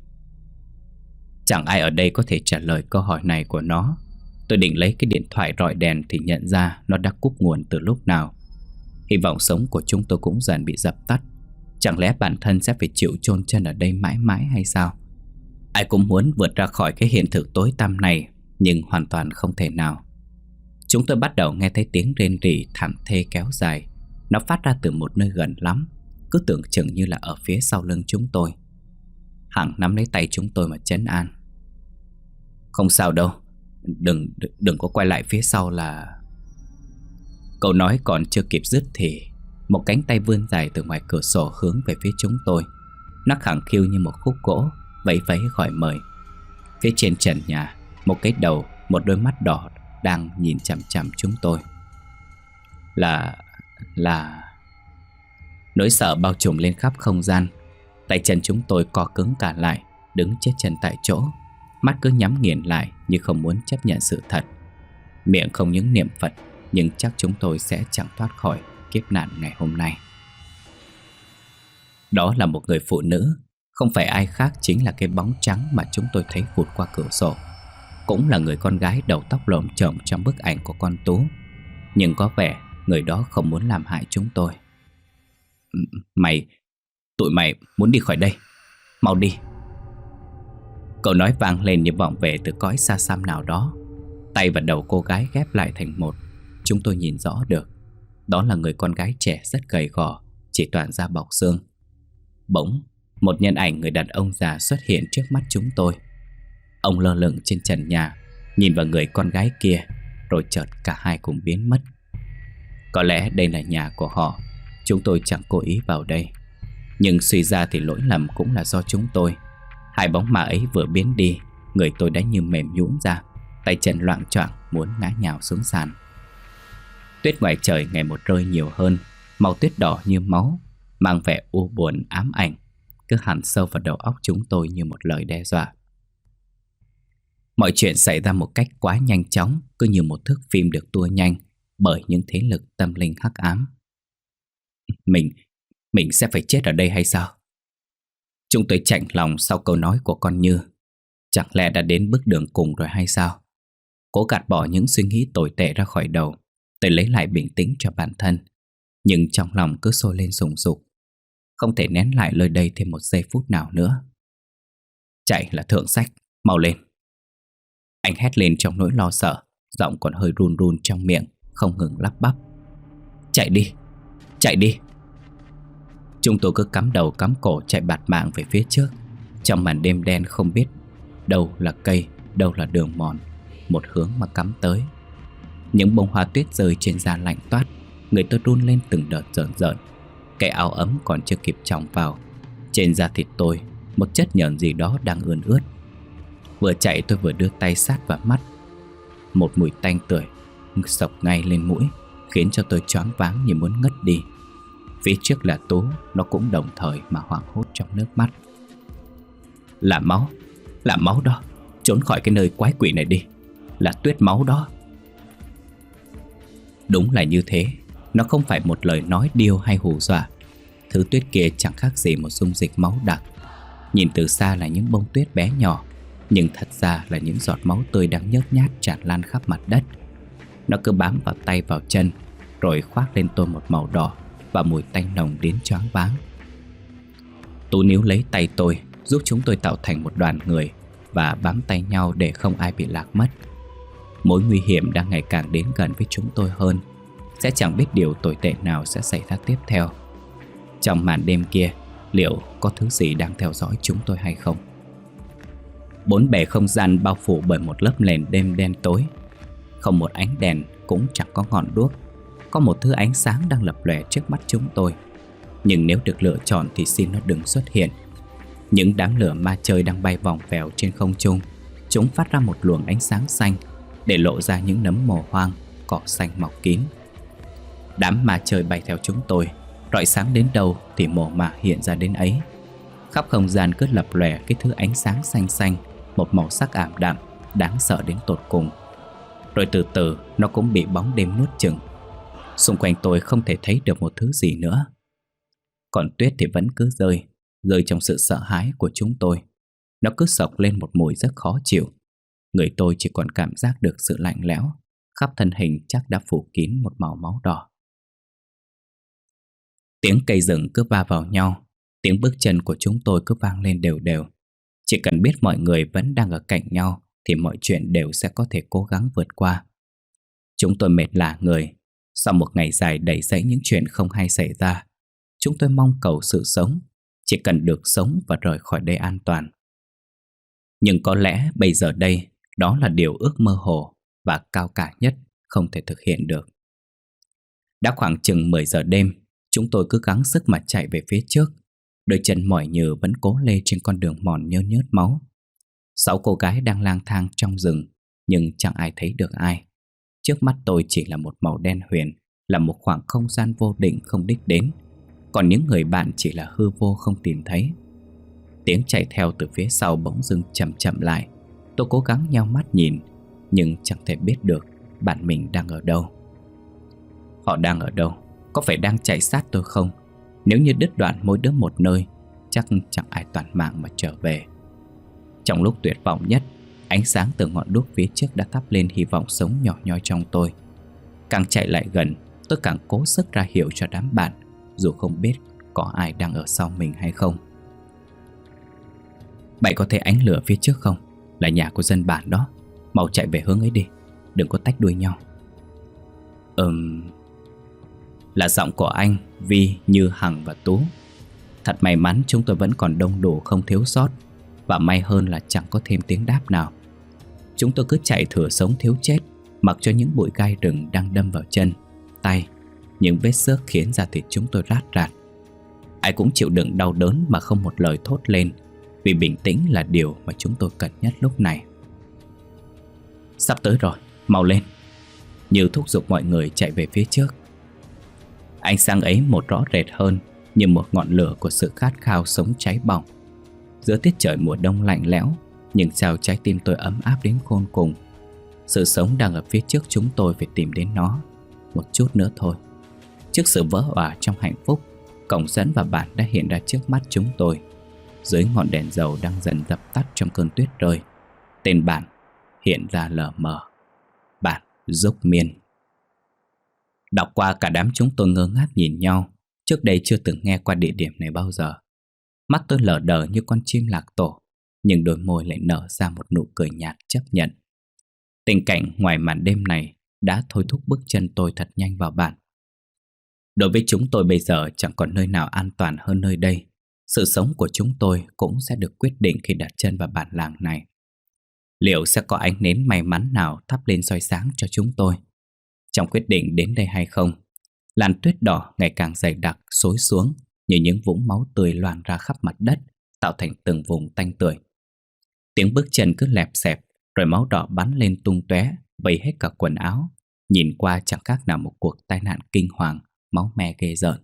Chẳng ai ở đây có thể trả lời câu hỏi này của nó. Tôi định lấy cái điện thoại rọi đèn thì nhận ra nó đã cúp nguồn từ lúc nào. Hy vọng sống của chúng tôi cũng dần bị dập tắt. Chẳng lẽ bản thân sẽ phải chịu chôn chân ở đây mãi mãi hay sao? Ai cũng muốn vượt ra khỏi cái hiện thực tối tăm này, nhưng hoàn toàn không thể nào. Chúng tôi bắt đầu nghe thấy tiếng rên rỉ thảm thê kéo dài. Nó phát ra từ một nơi gần lắm, cứ tưởng chừng như là ở phía sau lưng chúng tôi. Hằng nắm lấy tay chúng tôi mà trấn an. Không sao đâu, đừng có quay lại phía sau là... Câu nói còn chưa kịp dứt thì một cánh tay vươn dài từ ngoài cửa sổ hướng về phía chúng tôi. Nó khẳng khiu như một khúc gỗ, vẫy vẫy gọi mời. Phía trên trần nhà, một cái đầu, một đôi mắt đỏ đang nhìn chằm chằm chúng tôi. Là... Nỗi sợ bao trùm lên khắp không gian. Tay chân chúng tôi co cứng cả lại, đứng chết chân tại chỗ. Mắt cứ nhắm nghiền lại như không muốn chấp nhận sự thật. Miệng không những niệm Phật, nhưng chắc chúng tôi sẽ chẳng thoát khỏi kiếp nạn ngày hôm nay. Đó là một người phụ nữ, không phải ai khác chính là cái bóng trắng mà chúng tôi thấy vụt qua cửa sổ. Cũng là người con gái đầu tóc lồm chồm trong bức ảnh của con Tú. Nhưng có vẻ người đó không muốn làm hại chúng tôi. Tụi mày muốn đi khỏi đây, mau đi. Câu nói vang lên như vọng về từ cõi xa xăm nào đó. Tay và đầu cô gái ghép lại thành một. Chúng tôi nhìn rõ được, đó là người con gái trẻ rất gầy gò, chỉ toàn da bọc xương. Bỗng, một nhân ảnh người đàn ông già xuất hiện trước mắt chúng tôi. Ông lơ lửng trên trần nhà, nhìn vào người con gái kia, rồi chợt cả hai cùng biến mất. Có lẽ đây là nhà của họ. Chúng tôi chẳng cố ý vào đây, nhưng suy ra thì lỗi lầm cũng là do chúng tôi. Hai bóng ma ấy vừa biến đi, người tôi đã như mềm nhũn ra, tay chân loạng choạng muốn ngã nhào xuống sàn. Tuyết ngoài trời ngày một rơi nhiều hơn, màu tuyết đỏ như máu, mang vẻ u buồn ám ảnh, cứ hằn sâu vào đầu óc chúng tôi như một lời đe dọa. Mọi chuyện xảy ra một cách quá nhanh chóng, cứ như một thước phim được tua nhanh bởi những thế lực tâm linh hắc ám. Mình sẽ phải chết ở đây hay sao? Chúng tôi chạnh lòng sau câu nói của con Như. Chẳng lẽ đã đến bước đường cùng rồi hay sao? Cố gạt bỏ những suy nghĩ tồi tệ ra khỏi đầu, tôi lấy lại bình tĩnh cho bản thân. Nhưng trong lòng cứ sôi lên sùng sục, không thể nén lại nơi đây thêm một giây phút nào nữa. Chạy là thượng sách, mau lên. Anh hét lên trong nỗi lo sợ, giọng còn hơi run run trong miệng, không ngừng lắp bắp. Chạy đi, chạy đi. Chúng tôi cứ cắm đầu cắm cổ chạy bạt mạng về phía trước. Trong màn đêm đen không biết đâu là cây, đâu là đường mòn, một hướng mà cắm tới. Những bông hoa tuyết rơi trên da lạnh toát, người tôi run lên từng đợt rợn rợn. Cái áo ấm còn chưa kịp chồng vào, trên da thịt tôi một chất nhờn gì đó đang ươn ướt. Vừa chạy tôi vừa đưa tay sát vào mắt. Một mùi tanh tưởi sộc ngay lên mũi, khiến cho tôi choáng váng như muốn ngất đi. Phía trước là Tú, nó cũng đồng thời mà hoảng hốt trong nước mắt. Là máu đó, trốn khỏi cái nơi quái quỷ này đi. Là tuyết máu đó. Đúng là như thế, nó không phải một lời nói điêu hay hù dọa. Thứ tuyết kia chẳng khác gì một dung dịch máu đặc. Nhìn từ xa là những bông tuyết bé nhỏ, Nhưng thật ra là những giọt máu tươi đang nhớt nhát tràn lan khắp mặt đất. Nó cứ bám vào tay vào chân, rồi khoác lên tôi một màu đỏ và mùi tanh nồng đến choáng váng. Tú níu lấy tay tôi, giúp chúng tôi tạo thành một đoàn người và bám tay nhau để không ai bị lạc mất. Mối nguy hiểm đang ngày càng đến gần với chúng tôi hơn. Sẽ chẳng biết điều tồi tệ nào sẽ xảy ra tiếp theo. Trong màn đêm kia, liệu có thứ gì đang theo dõi chúng tôi hay không? Bốn bề không gian bao phủ bởi một lớp nền đêm đen tối. Không một ánh đèn, cũng chẳng có ngọn đuốc. Có một thứ ánh sáng đang lập lòe trước mắt chúng tôi. Nhưng nếu được lựa chọn thì xin nó đừng xuất hiện. Những đám lửa ma chơi đang bay vòng vèo trên không trung. Chúng phát ra một luồng ánh sáng xanh, để lộ ra những nấm mồ hoang, cỏ xanh mọc kín. Đám ma chơi bay theo chúng tôi, rọi sáng đến đâu thì mồ mả hiện ra đến ấy. Khắp không gian cứ lập lòe cái thứ ánh sáng xanh xanh, một màu sắc ảm đạm, đáng sợ đến tột cùng. Rồi từ từ nó cũng bị bóng đêm nuốt chửng. Xung quanh tôi không thể thấy được một thứ gì nữa. Còn tuyết thì vẫn cứ rơi trong sự sợ hãi của chúng tôi. Nó cứ xộc lên một mùi rất khó chịu. Người tôi chỉ còn cảm giác được sự lạnh lẽo. Khắp thân hình chắc đã phủ kín một màu máu đỏ. Tiếng cây rừng cứ va vào nhau. Tiếng bước chân của chúng tôi cứ vang lên đều đều. Chỉ cần biết mọi người vẫn đang ở cạnh nhau thì mọi chuyện đều sẽ có thể cố gắng vượt qua. Chúng tôi mệt lả người. Sau một ngày dài đầy dẫy những chuyện không hay xảy ra, chúng tôi mong cầu sự sống. Chỉ cần được sống và rời khỏi đây an toàn. Nhưng có lẽ bây giờ đây, đó là điều ước mơ hồ và cao cả nhất không thể thực hiện được. Đã khoảng chừng 10 giờ đêm, chúng tôi cứ gắng sức mà chạy về phía trước. Đôi chân mỏi nhừ vẫn cố lê trên con đường mòn nhơ nhớt máu. 6 cô gái đang lang thang trong rừng, nhưng chẳng ai thấy được ai. Trước mắt tôi chỉ là một màu đen huyền, là một khoảng không gian vô định không đích đến. Còn những người bạn chỉ là hư vô không tìm thấy. Tiếng chạy theo từ phía sau bỗng dưng chậm chậm lại. Tôi cố gắng nheo mắt nhìn, nhưng chẳng thể biết được bạn mình đang ở đâu. Họ đang ở đâu? Có phải đang chạy sát tôi không? Nếu như đứt đoạn mỗi đứa một nơi, chắc chẳng ai toàn mạng mà trở về. Trong lúc tuyệt vọng nhất, ánh sáng từ ngọn đuốc phía trước đã thắp lên hy vọng sống nhỏ nhoi trong tôi. Càng chạy lại gần, tôi càng cố sức ra hiệu cho đám bạn, dù không biết có ai đang ở sau mình hay không. Bạn có thấy ánh lửa phía trước không? Là nhà của dân bản đó. Mau chạy về hướng ấy đi, đừng có tách đuôi nhau. Là giọng của anh, Vi, Như, Hằng và Tú. Thật may mắn chúng tôi vẫn còn đông đủ không thiếu sót. Và may hơn là chẳng có thêm tiếng đáp nào. Chúng tôi cứ chạy thừa sống thiếu chết, mặc cho những bụi gai rừng đang đâm vào chân, tay. Những vết xước khiến da thịt chúng tôi rát rạt. Ai cũng chịu đựng đau đớn mà không một lời thốt lên, vì bình tĩnh là điều mà chúng tôi cần nhất lúc này. Sắp tới rồi, mau lên, Như thúc giục mọi người chạy về phía trước. Ánh sáng ấy một rõ rệt hơn, như một ngọn lửa của sự khát khao sống cháy bỏng. Giữa tiết trời mùa đông lạnh lẽo, nhưng sao trái tim tôi ấm áp đến khôn cùng. Sự sống đang ở phía trước chúng tôi, phải tìm đến nó một chút nữa thôi. Trước sự vỡ òa trong hạnh phúc, cổng dẫn và bản đã hiện ra trước mắt chúng tôi. Dưới ngọn đèn dầu đang dần dập tắt trong cơn tuyết rơi, tên bản hiện ra lờ mờ. Bản Dốc Miên. Đọc qua, cả đám chúng tôi ngơ ngác nhìn nhau. Trước đây chưa từng nghe qua địa điểm này bao giờ. Mắt tôi lờ đờ như con chim lạc tổ, nhưng đôi môi lại nở ra một nụ cười nhạt chấp nhận. Tình cảnh ngoài màn đêm này đã thôi thúc bước chân tôi thật nhanh vào bản. Đối với chúng tôi bây giờ chẳng còn nơi nào an toàn hơn nơi đây. Sự sống của chúng tôi cũng sẽ được quyết định khi đặt chân vào bản làng này. Liệu sẽ có ánh nến may mắn nào thắp lên soi sáng cho chúng tôi trong quyết định đến đây hay không? Làn tuyết đỏ ngày càng dày đặc xối xuống như những vũng máu tươi loang ra khắp mặt đất, tạo thành từng vùng tanh tưởi. Tiếng bước chân cứ lẹp xẹp, rồi máu đỏ bắn lên tung tóe, vây hết cả quần áo. Nhìn qua chẳng khác nào một cuộc tai nạn kinh hoàng, máu me ghê rợn.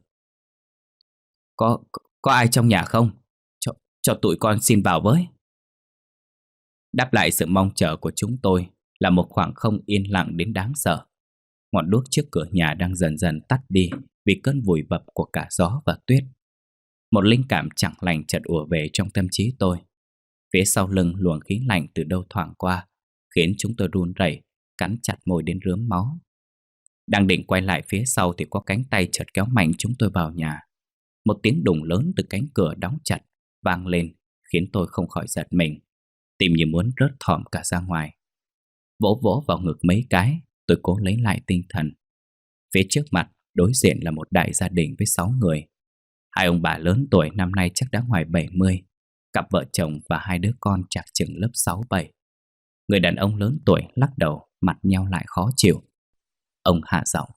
Có ai trong nhà không? Cho tụi con xin vào với. Đáp lại sự mong chờ của chúng tôi là một khoảng không yên lặng đến đáng sợ. Ngọn đuốc trước cửa nhà đang dần dần tắt đi vì cơn vùi bập của cả gió và tuyết. Một linh cảm chẳng lành chợt ùa về trong tâm trí tôi. Phía sau lưng luồng khí lạnh từ đâu thoảng qua, khiến chúng tôi run rẩy, cắn chặt môi đến rướm máu. Đang định quay lại phía sau thì có cánh tay chợt kéo mạnh chúng tôi vào nhà. Một tiếng đùng lớn từ cánh cửa đóng chặt vang lên, khiến tôi không khỏi giật mình, tim như muốn rớt thỏm cả ra ngoài. Vỗ vỗ vào ngực mấy cái, tôi cố lấy lại tinh thần. Phía trước mặt đối diện là một đại gia đình với 6 người. 2 ông bà lớn tuổi năm nay chắc đã ngoài 70, cặp vợ chồng và 2 đứa con chạc chừng lớp 6-7. Người đàn ông lớn tuổi lắc đầu, mặt nheo lại khó chịu. Ông hạ giọng: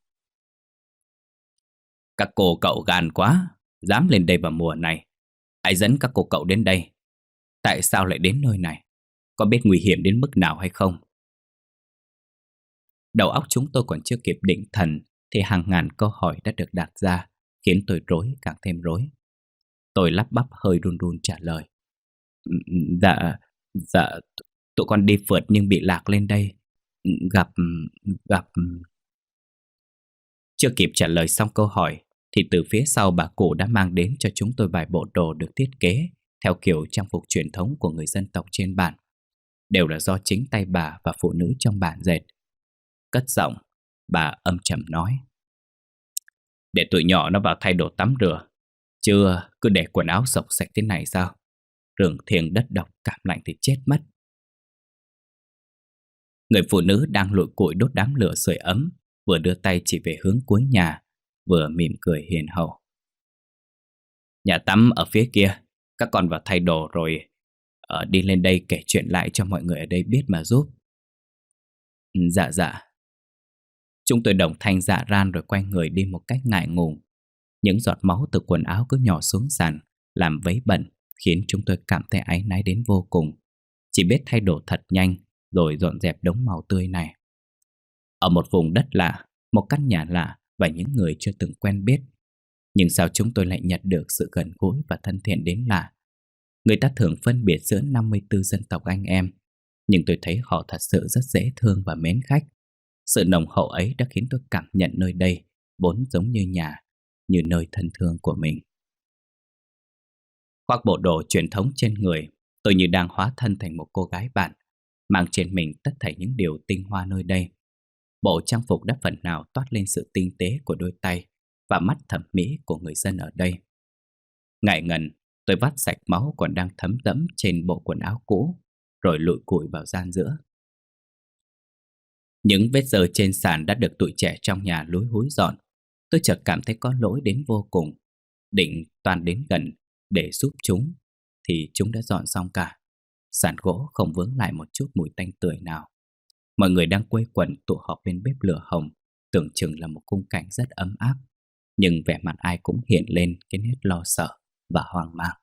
"Các cô cậu gan quá, dám lên đây vào mùa này. Ai dẫn các cô cậu đến đây? Tại sao lại đến nơi này? Có biết nguy hiểm đến mức nào hay không?" Đầu óc chúng tôi còn chưa kịp định thần thì hàng ngàn câu hỏi đã được đặt ra, khiến tôi rối càng thêm rối. Tôi lắp bắp hơi run run trả lời: Dạ, dạ, tụi con đi phượt nhưng bị lạc lên đây. Gặp, gặp... Chưa kịp trả lời xong câu hỏi thì từ phía sau bà cụ đã mang đến cho chúng tôi vài bộ đồ được thiết kế theo kiểu trang phục truyền thống của người dân tộc trên bản. Đều là do chính tay bà và phụ nữ trong bản dệt. Cất giọng, bà âm trầm nói: "Để tụi nhỏ nó vào thay đồ tắm rửa, chứ cứ để quần áo xộc sạch thế này sao? Rừng thiêng đất độc, cảm lạnh thì chết mất." Người phụ nữ đang lụi cụi đốt đám lửa sưởi ấm, vừa đưa tay chỉ về hướng cuối nhà, vừa mỉm cười hiền hậu: "Nhà tắm ở phía kia, các con vào thay đồ rồi đi lên đây kể chuyện lại cho mọi người ở đây biết mà giúp." Dạ dạ. Chúng tôi đồng thanh dạ ran rồi quay người đi một cách ngại ngùng. Những giọt máu từ quần áo cứ nhỏ xuống sàn, làm vấy bẩn, khiến chúng tôi cảm thấy áy náy đến vô cùng. Chỉ biết thay đồ thật nhanh, rồi dọn dẹp đống màu tươi này. Ở một vùng đất lạ, một căn nhà lạ và những người chưa từng quen biết, nhưng sao chúng tôi lại nhận được sự gần gũi và thân thiện đến lạ. Người ta thường phân biệt giữa 54 dân tộc anh em, nhưng tôi thấy họ thật sự rất dễ thương và mến khách. Sự nồng hậu ấy đã khiến tôi cảm nhận nơi đây vốn giống như nhà, như nơi thân thương của mình. Khoác bộ đồ truyền thống trên người, tôi như đang hóa thân thành một cô gái bạn, mang trên mình tất thảy những điều tinh hoa nơi đây. Bộ trang phục đã phần nào toát lên sự tinh tế của đôi tay và mắt thẩm mỹ của người dân ở đây. Ngại ngần, tôi vắt sạch máu còn đang thấm đẫm trên bộ quần áo cũ, rồi lụi cụi vào gian giữa. Những vết dơ trên sàn đã được tụi trẻ trong nhà lúi húi dọn. Tôi chợt cảm thấy có lỗi đến vô cùng. Định toan đến gần để giúp chúng thì chúng đã dọn xong cả. Sàn gỗ không vướng lại một chút mùi tanh tưởi nào. Mọi người đang quây quần tụ họp bên bếp lửa hồng, tưởng chừng là một khung cảnh rất ấm áp, nhưng vẻ mặt ai cũng hiện lên cái nét lo sợ và hoang mang.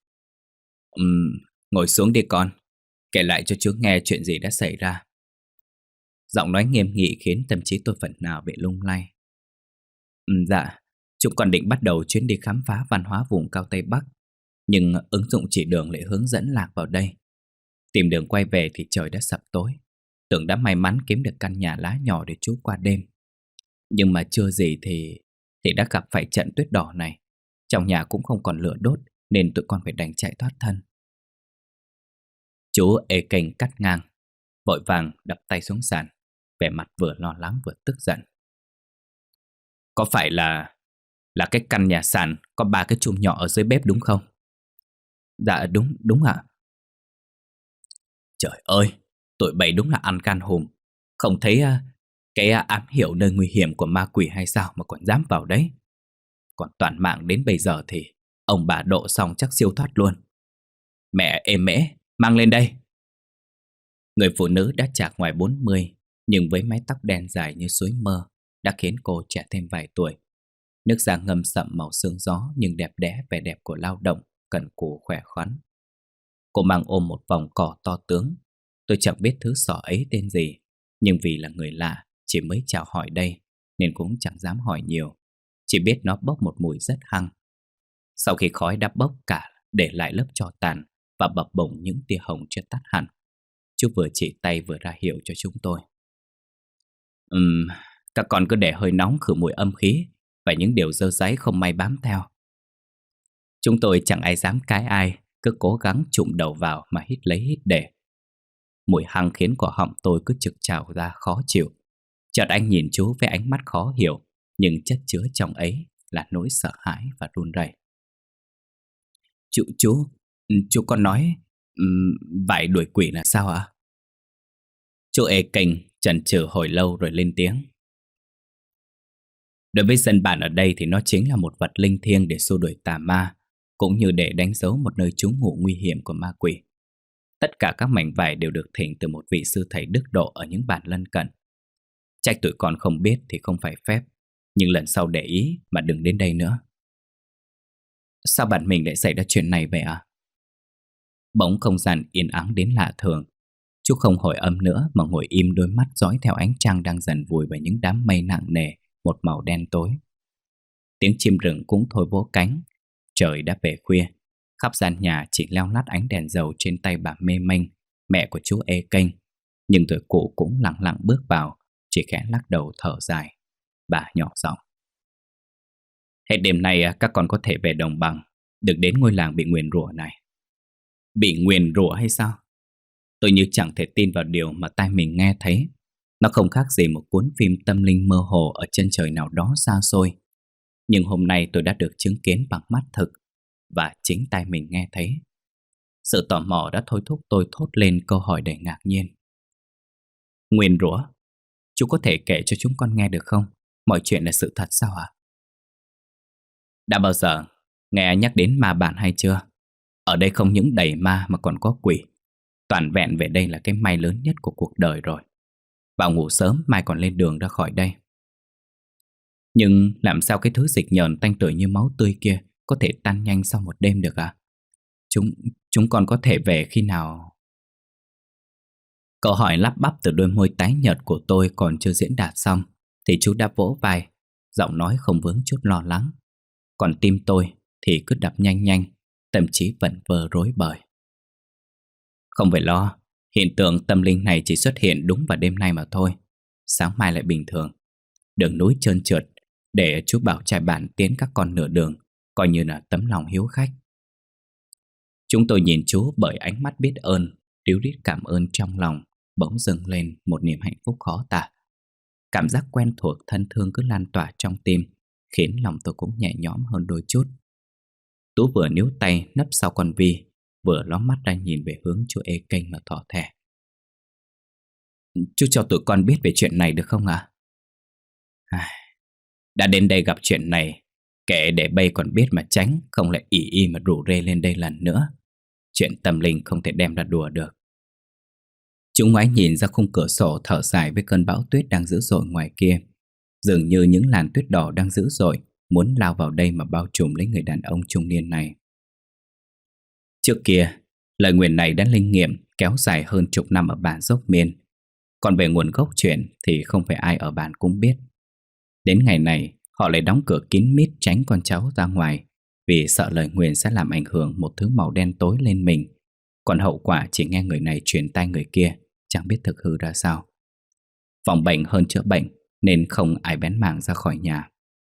Ngồi xuống đi con, kể lại cho chú nghe chuyện gì đã xảy ra." Giọng nói nghiêm nghị khiến tâm trí tôi phần nào bị lung lay. Dạ, chúng con định bắt đầu chuyến đi khám phá văn hóa vùng cao Tây Bắc, nhưng ứng dụng chỉ đường lại hướng dẫn lạc vào đây. Tìm đường quay về thì trời đã sập tối. Tưởng đã may mắn kiếm được căn nhà lá nhỏ để trú qua đêm. Nhưng mà chưa gì thì đã gặp phải trận tuyết đỏ này. Trong nhà cũng không còn lửa đốt, nên tụi con phải đành chạy thoát thân. Chú ê kênh cắt ngang, vội vàng đập tay xuống sàn, vẻ mặt vừa lo lắng vừa tức giận. "Có phải là cái căn nhà sàn có 3 cái chum nhỏ ở dưới bếp đúng không?" "Dạ đúng ạ." "Trời ơi, tụi bay đúng là ăn gan hùm. Không thấy cái ám hiệu nơi nguy hiểm của ma quỷ hay sao mà còn dám vào đấy. Còn toàn mạng đến bây giờ thì ông bà độ xong chắc siêu thoát luôn. Mẹ êm mễ, mang lên đây." Người phụ nữ đã chạc ngoài 40, nhưng với mái tóc đen dài như suối mơ đã khiến cô trẻ thêm vài tuổi. Nước da ngâm sậm màu sương gió nhưng đẹp đẽ vẻ đẹp của lao động, cần cù khỏe khoắn. Cô mang ôm một vòng cỏ to tướng. Tôi chẳng biết thứ sỏ ấy tên gì, nhưng vì là người lạ, chỉ mới chào hỏi đây, nên cũng chẳng dám hỏi nhiều. Chỉ biết nó bốc một mùi rất hăng. Sau khi khói đã bốc cả, để lại lớp tro tàn và bập bùng những tia hồng chưa tắt hẳn, chú vừa chỉ tay vừa ra hiệu cho chúng tôi. Các con cứ để hơi nóng khử mùi âm khí và những điều dơ dáy không may bám theo." Chúng tôi chẳng ai dám cãi ai, cứ cố gắng chụm đầu vào mà hít lấy hít để. Mùi hăng khiến cổ họng tôi cứ trực trào ra khó chịu. Chợt anh nhìn chú với ánh mắt khó hiểu, nhưng chất chứa trong ấy là nỗi sợ hãi và run rẩy. Chú có nói vải đuổi quỷ là sao ạ? Chú ê kênh chần chừ hồi lâu rồi lên tiếng. Đối với dân bản ở đây thì nó chính là một vật linh thiêng để xua đuổi tà ma, cũng như để đánh dấu một nơi trú ngụ nguy hiểm của ma quỷ. Tất cả các mảnh vải đều được thỉnh từ một vị sư thầy đức độ ở những bản lân cận. Trách tụi con không biết thì không phải phép, nhưng lần sau để ý mà đừng đến đây nữa. Sao bản mình lại xảy ra chuyện này vậy à? Bỗng không gian yên ắng đến lạ thường. Chú không hồi âm nữa mà ngồi im, đôi mắt dõi theo ánh trăng đang dần vùi vào những đám mây nặng nề, một màu đen tối. Tiếng chim rừng cũng thôi vỗ cánh. Trời đã về khuya. Khắp gian nhà chỉ leo lắt ánh đèn dầu trên tay bà Mê Mênh, mẹ của chú ê kênh. Nhưng tuổi cụ cũng lặng lặng bước vào, chỉ khẽ lắc đầu thở dài. Bà nhỏ giọng. Hết đêm nay các con có thể về đồng bằng, được đến ngôi làng bị nguyền rủa này. Bị nguyền rủa hay sao? Tôi như chẳng thể tin vào điều mà tai mình nghe thấy. Nó không khác gì một cuốn phim tâm linh mơ hồ ở chân trời nào đó xa xôi. Nhưng hôm nay tôi đã được chứng kiến bằng mắt thực, và chính tai mình nghe thấy. Sự tò mò đã thôi thúc tôi thốt lên câu hỏi đầy ngạc nhiên. Nguyền rủa? Chú có thể kể cho chúng con nghe được không? Mọi chuyện là sự thật sao ạ? Đã bao giờ nghe nhắc đến ma bản hay chưa? Ở đây không những đầy ma mà còn có quỷ. Toàn vẹn về đây là cái may lớn nhất của cuộc đời rồi. Vào ngủ sớm, mai còn lên đường ra khỏi đây. Nhưng làm sao cái thứ dịch nhờn tanh tưởi như máu tươi kia có thể tan nhanh sau một đêm được à? Chúng con có thể về khi nào? Câu hỏi lắp bắp từ đôi môi tái nhợt của tôi còn chưa diễn đạt xong thì chú đã vỗ vai, giọng nói không vướng chút lo lắng. Còn tim tôi thì cứ đập nhanh nhanh, tâm trí vẩn vơ rối bời. Không phải lo, hiện tượng tâm linh này chỉ xuất hiện đúng vào đêm nay mà thôi. Sáng mai lại bình thường. Đường núi trơn trượt, để chú bảo trai bạn tiến các con nửa đường, coi như là tấm lòng hiếu khách. Chúng tôi nhìn chú bởi ánh mắt biết ơn, ríu rít cảm ơn trong lòng, bỗng dâng lên một niềm hạnh phúc khó tả. Cảm giác quen thuộc thân thương cứ lan tỏa trong tim, khiến lòng tôi cũng nhẹ nhõm hơn đôi chút. Tú vừa níu tay nấp sau con Vi, vừa ló mắt ra nhìn về hướng chú ê kênh mà thỏ thẻ. Chú cho tụi con biết về chuyện này được không ạ? Đã đến đây gặp chuyện này, kể để bây còn biết mà tránh, không lại ỷ y mà rủ rê lên đây lần nữa. Chuyện tâm linh không thể đem ra đùa được. Chúng ngoái nhìn ra khung cửa sổ thở dài với cơn bão tuyết đang dữ dội ngoài kia. Dường như những làn tuyết đỏ đang dữ dội, muốn lao vào đây mà bao trùm lấy người đàn ông trung niên này. Trước kia, lời nguyền này đã linh nghiệm kéo dài hơn chục năm ở bản Dốc Miên. Còn về nguồn gốc chuyện thì không phải ai ở bản cũng biết. Đến ngày này, họ lại đóng cửa kín mít tránh con cháu ra ngoài, vì sợ lời nguyền sẽ làm ảnh hưởng một thứ màu đen tối lên mình. Còn hậu quả chỉ nghe người này truyền tai người kia, chẳng biết thực hư ra sao. Phòng bệnh hơn chữa bệnh, nên không ai bén mảng ra khỏi nhà.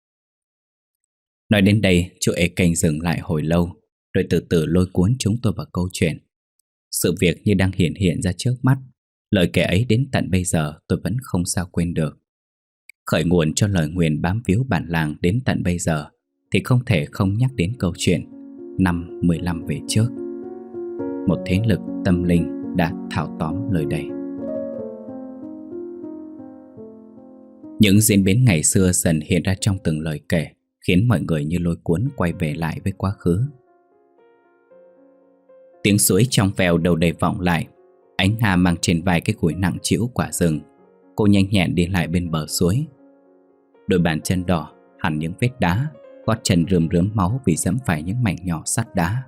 Nói đến đây, chú ê kênh dừng lại hồi lâu, rồi từ từ lôi cuốn chúng tôi vào câu chuyện. Sự việc như đang hiện ra trước mắt. Lời kể ấy đến tận bây giờ tôi vẫn không sao quên được. Khởi nguồn cho lời nguyền bám víu bản làng đến tận bây giờ thì không thể không nhắc đến câu chuyện năm 15 về trước. Một thế lực tâm linh đã thao tóm lời đây. Những diễn biến ngày xưa dần hiện ra trong từng lời kể, khiến mọi người như lôi cuốn quay về lại với quá khứ. Tiếng suối trong veo đầu đầy vọng lại. Ánh Hà mang trên vai cái gùi nặng trĩu quả rừng. Cô nhanh nhẹn đi lại bên bờ suối. Đôi bàn chân đỏ hẳn những vết đá, gót chân rườm rớm máu vì dẫm phải những mảnh nhỏ sắt đá.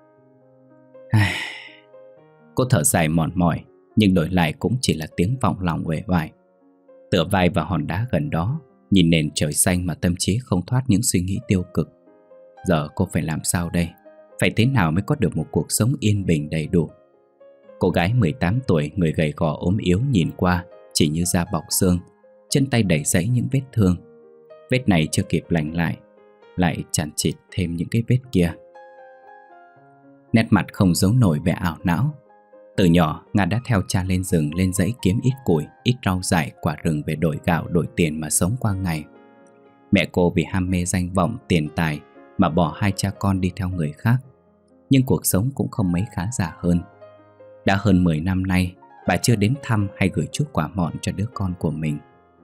Cô thở dài mòn mỏi, nhưng đổi lại cũng chỉ là tiếng vọng lòng uể oải. Tựa vai vào hòn đá gần đó, nhìn nền trời xanh mà tâm trí không thoát những suy nghĩ tiêu cực. Giờ cô phải làm sao đây? Phải thế nào mới có được một cuộc sống yên bình đầy đủ? Cô gái 18 tuổi, người gầy gò ốm yếu nhìn qua chỉ như da bọc xương, chân tay đầy dẫy những vết thương. Vết này chưa kịp lành lại chằng chịt thêm những cái vết kia. nét mặt không giấu nổi vẻ ảo não. Từ nhỏ, Nga đã theo cha lên rừng lên dãy kiếm ít củi, ít rau dại, quả rừng về đổi gạo đổi tiền mà sống qua ngày. Mẹ cô vì ham mê danh vọng, tiền tài mà bỏ hai cha con đi theo người khác. Nhưng cuộc sống cũng không mấy khá giả hơn. Đã hơn 10 năm nay, bà chưa đến thăm hay gửi chút quả mọn cho đứa con của mình.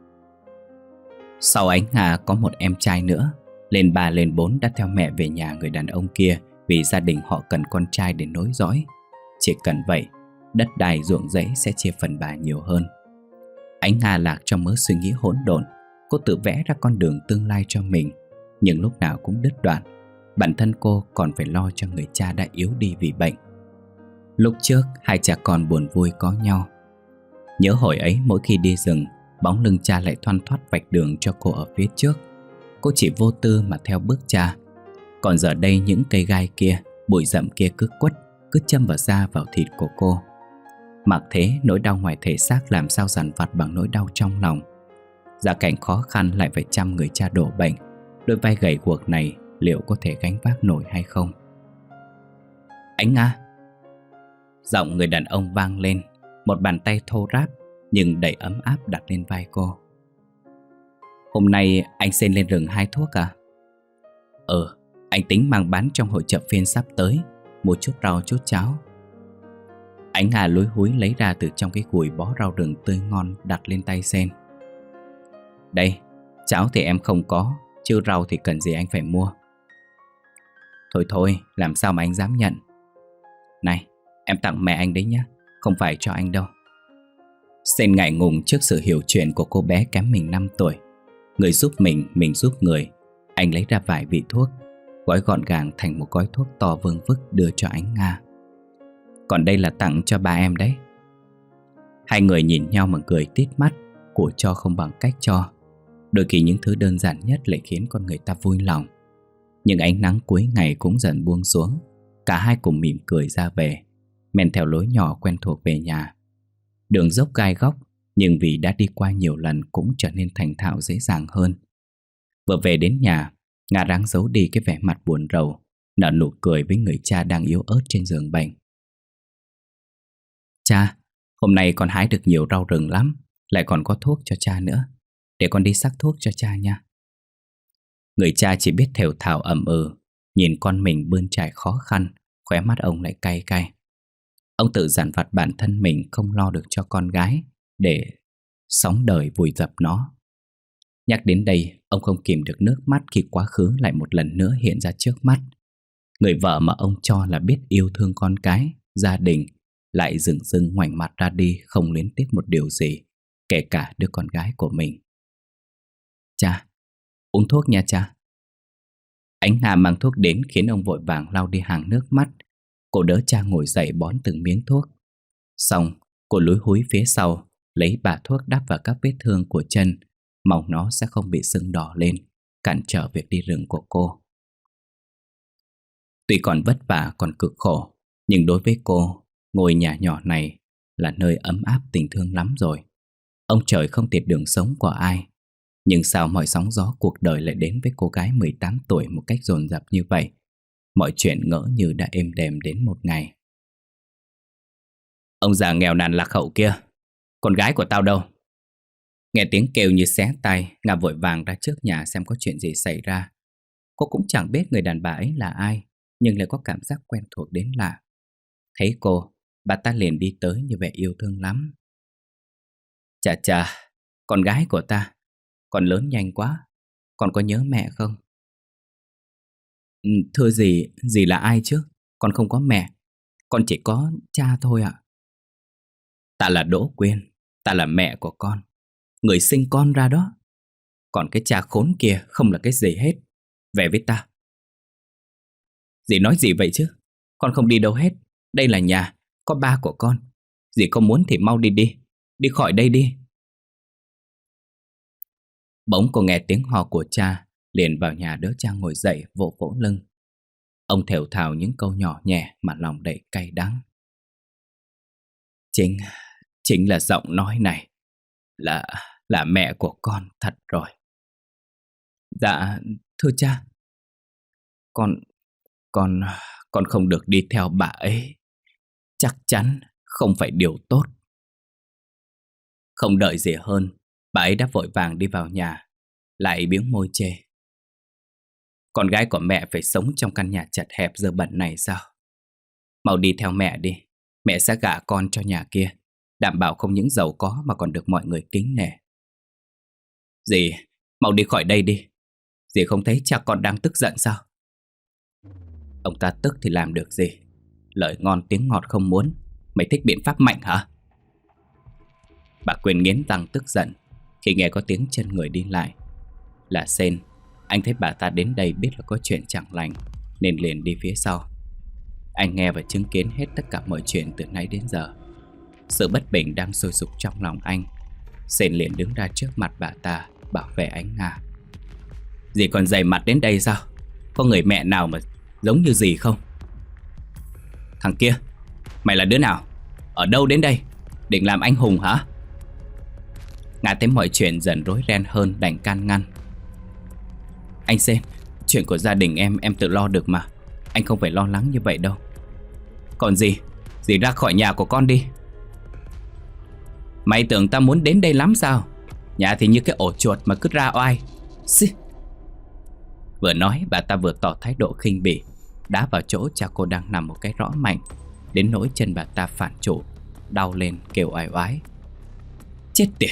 Sau Ánh Nga có một em trai nữa. Lên 3 lên 4 đã theo mẹ về nhà người đàn ông kia vì gia đình họ cần con trai để nối dõi. Chỉ cần vậy, đất đai ruộng rẫy sẽ chia phần bà nhiều hơn. Ánh Nga lạc trong mớ suy nghĩ hỗn độn. Cô tự vẽ ra con đường tương lai cho mình, nhưng lúc nào cũng đứt đoạn. Bản thân cô còn phải lo cho người cha đã yếu đi vì bệnh. Lúc trước hai cha con buồn vui có nhau. Nhớ hồi ấy mỗi khi đi rừng, bóng lưng cha lại thoăn thoắt vạch đường cho cô ở phía trước. Cô chỉ vô tư mà theo bước cha. Còn giờ đây những cây gai kia, bụi rậm kia cứ quất, cứ châm vào da vào thịt của cô. Mặc thế nỗi đau ngoài thể xác làm sao dằn vặt bằng nỗi đau trong lòng. Gia cảnh khó khăn lại phải chăm người cha đổ bệnh. Đôi vai gầy guộc này liệu có thể gánh vác nổi hay không? Ánh Nga! Giọng người đàn ông vang lên. Một bàn tay thô ráp nhưng đầy ấm áp đặt lên vai cô. Hôm nay anh xin lên rừng hái thuốc à? Anh tính mang bán trong hội chợ phiên sắp tới, mua chút rau chút cháo. Ánh Nga lúi húi lấy ra từ trong cái gùi bó rau rừng tươi ngon đặt lên tay Sen. Đây, cháo thì em không có, chứ rau thì cần gì anh phải mua. Thôi, làm sao mà anh dám nhận. Này, em tặng mẹ anh đấy nhá, không phải cho anh đâu. Sen ngại ngùng trước sự hiểu chuyện của cô bé kém mình 5 tuổi. Người giúp mình giúp người. Anh lấy ra vài vị thuốc, gói gọn gàng thành một gói thuốc to vương vức đưa cho Ánh Nga. Còn đây là tặng cho ba em đấy. Hai người nhìn nhau mà cười tít mắt. Của cho không bằng cách cho. Đôi khi những thứ đơn giản nhất lại khiến con người ta vui lòng. Nhưng ánh nắng cuối ngày cũng dần buông xuống. Cả hai cùng mỉm cười ra về, men theo lối nhỏ quen thuộc về nhà. Đường dốc gai góc, nhưng vì đã đi qua nhiều lần cũng trở nên thành thạo dễ dàng hơn. Vừa về đến nhà, Nga ráng giấu đi cái vẻ mặt buồn rầu, nở nụ cười với người cha đang yếu ớt trên giường bệnh. Cha, hôm nay con hái được nhiều rau rừng lắm, lại còn có thuốc cho cha nữa. Để con đi xắc thuốc cho cha nha. Người cha chỉ biết thều thào ậm nhìn con mình bươn trải khó khăn, khóe mắt ông lại cay cay. Ông tự dằn vặt bản thân mình không lo được cho con gái, để sóng đời vùi dập nó. Nhắc đến đây, ông không kìm được nước mắt khi quá khứ lại một lần nữa hiện ra trước mắt. Người vợ mà ông cho là biết yêu thương con cái, gia đình, lại dửng dưng ngoảnh mặt ra đi, không luyến tiếc một điều gì, kể cả đứa con gái của mình. Cha, uống thuốc nha cha. Ánh Nga mang thuốc đến khiến ông vội vàng lau đi hàng nước mắt. Cô đỡ cha ngồi dậy bón từng miếng thuốc. Xong, cô lúi húi phía sau, lấy bả thuốc đắp vào các vết thương của chân, mong nó sẽ không bị sưng đỏ lên, cản trở việc đi rừng của cô. Tuy còn vất vả còn cực khổ, nhưng đối với cô, ngôi nhà nhỏ này là nơi ấm áp tình thương lắm rồi. Ông trời không tiệt đường sống của ai. Nhưng sao mọi sóng gió cuộc đời lại đến với cô gái 18 tuổi một cách dồn dập như vậy? Mọi chuyện ngỡ như đã êm đềm đến một ngày. Ông già nghèo nàn lạc hậu kia, con gái của tao đâu? Nghe tiếng kêu như xé tai, Nga vội vàng ra trước nhà xem có chuyện gì xảy ra. Cô cũng chẳng biết người đàn bà ấy là ai, nhưng lại có cảm giác quen thuộc đến lạ. Thấy cô, bà ta liền đi tới như vẻ yêu thương lắm. Chà, con gái của ta, con lớn nhanh quá, con có nhớ mẹ không? Thưa dì là ai chứ? Con không có mẹ, con chỉ có cha thôi ạ. Ta là Đỗ Quyên, ta là mẹ của con, người sinh con ra đó. Còn cái cha khốn kia không là cái gì hết. Về với ta. Dì nói gì vậy chứ? Con không đi đâu hết. Đây là nhà, có ba của con. Dì không muốn thì mau đi đi. Đi khỏi đây đi. Bỗng cô nghe tiếng hò của cha, liền vào nhà đỡ cha ngồi dậy, vỗ vỗ lưng. Ông thều thào những câu nhỏ nhẹ mà lòng đầy cay đắng. Chính là giọng nói này, là mẹ của con thật rồi. Dạ, thưa cha, con con không được đi theo bà ấy. Chắc chắn không phải điều tốt. Không đợi gì hơn, bà ấy đã vội vàng đi vào nhà, lại biếng môi chê. Con gái của mẹ phải sống trong căn nhà chật hẹp dơ bẩn này sao? Mau đi theo mẹ đi, mẹ sẽ gả con cho nhà kia, đảm bảo không những giàu có mà còn được mọi người kính nể. Dì, mau đi khỏi đây đi. Dì không thấy cha con đang tức giận sao? Ông ta tức thì làm được gì? Lời ngon tiếng ngọt không muốn. Mày thích biện pháp mạnh hả? Bà Quyên nghiến răng tức giận khi nghe có tiếng chân người đi lại. Là Sên. Anh thấy bà ta đến đây biết là có chuyện chẳng lành, nên liền đi phía sau. Anh nghe và chứng kiến hết tất cả mọi chuyện từ nãy đến giờ. Sự bất bình đang sôi sục trong lòng anh. Sên liền đứng ra trước mặt bà ta, bảo vệ Ánh Nga. Dì còn dày mặt đến đây sao? Có người mẹ nào mà giống như dì không? Thằng kia, mày là đứa nào? Ở đâu đến đây? Định làm anh hùng hả? Nga thấy mọi chuyện dần rối ren hơn, đành can ngăn. Anh Sên, chuyện của gia đình em tự lo được mà. Anh không phải lo lắng như vậy đâu. Còn dì ra khỏi nhà của con đi. Mày tưởng tao muốn đến đây lắm sao? Nhà thì như cái ổ chuột mà cứ ra oai. Xì. Vừa nói bà ta vừa tỏ thái độ khinh bỉ, đá vào chỗ cha cô đang nằm một cái rõ mạnh, đến nỗi chân bà ta phản chủ, đau lên kêu oai oái. Chết tiệt!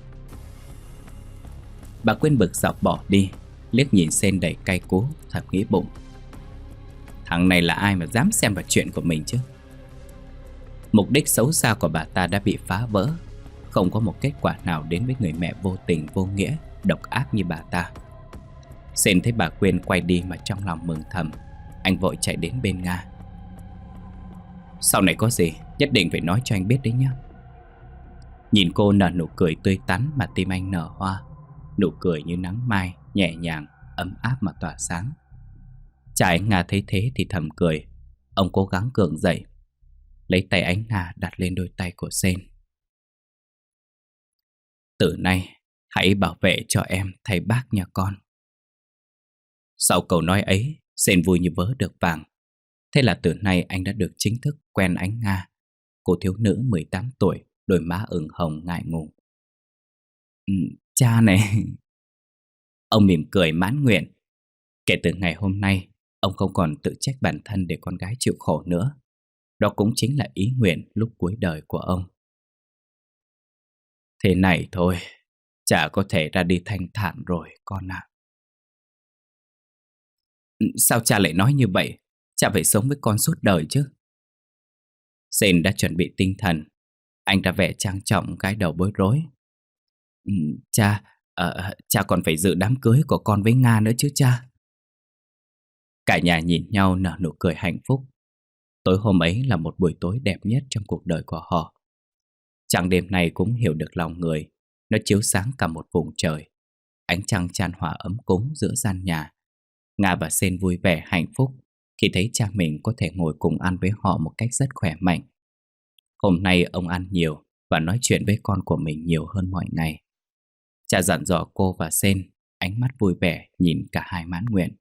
Bà Quyên bực dọc bỏ đi, liếc nhìn Sên đầy cay cú, thầm nghĩ bụng. Thằng này là ai mà dám xem vào chuyện của mình chứ? Mục đích xấu xa của bà ta đã bị phá vỡ. Không có một kết quả nào đến với người mẹ vô tình vô nghĩa, độc ác như bà ta. Sên thấy bà Quyên quay đi mà trong lòng mừng thầm. Anh vội chạy đến bên Nga. Sau này có gì nhất định phải nói cho anh biết đấy nhá. Nhìn cô nở nụ cười tươi tắn mà tim anh nở hoa. Nụ cười như nắng mai, nhẹ nhàng, ấm áp mà tỏa sáng. Cha Ánh Nga thấy thế thì thầm cười. Ông cố gắng gượng dậy, lấy tay Ánh Nga đặt lên đôi tay của Sên. Từ nay hãy bảo vệ cho em thay bác nha con. Sau câu nói ấy, Sên vui như vớ được vàng. Thế là từ nay anh đã được chính thức quen Ánh Nga, cô thiếu nữ 18 tuổi, đôi má ửng hồng ngại ngùng. Cha này. Ông mỉm cười mãn nguyện. Kể từ ngày hôm nay, ông không còn tự trách bản thân để con gái chịu khổ nữa. Đó cũng chính là ý nguyện lúc cuối đời của ông. Thế này thôi, cha có thể ra đi thanh thản rồi con ạ. Sao cha lại nói như vậy? Cha phải sống với con suốt đời chứ. Sên đã chuẩn bị tinh thần. Anh ra vẻ trang trọng, gái đầu bối rối. Cha còn phải dự đám cưới của con với Nga nữa chứ cha. Cả nhà nhìn nhau nở nụ cười hạnh phúc. Tối hôm ấy là một buổi tối đẹp nhất trong cuộc đời của họ. Trăng đêm này cũng hiểu được lòng người. Nó chiếu sáng cả một vùng trời. Ánh trăng chan hòa ấm cúng giữa gian nhà. Nga và Sên vui vẻ hạnh phúc khi thấy cha mình có thể ngồi cùng ăn với họ một cách rất khỏe mạnh. Hôm nay ông ăn nhiều và nói chuyện với con của mình nhiều hơn mọi ngày. Cha dặn dò cô và Sên, ánh mắt vui vẻ nhìn cả hai mãn nguyện.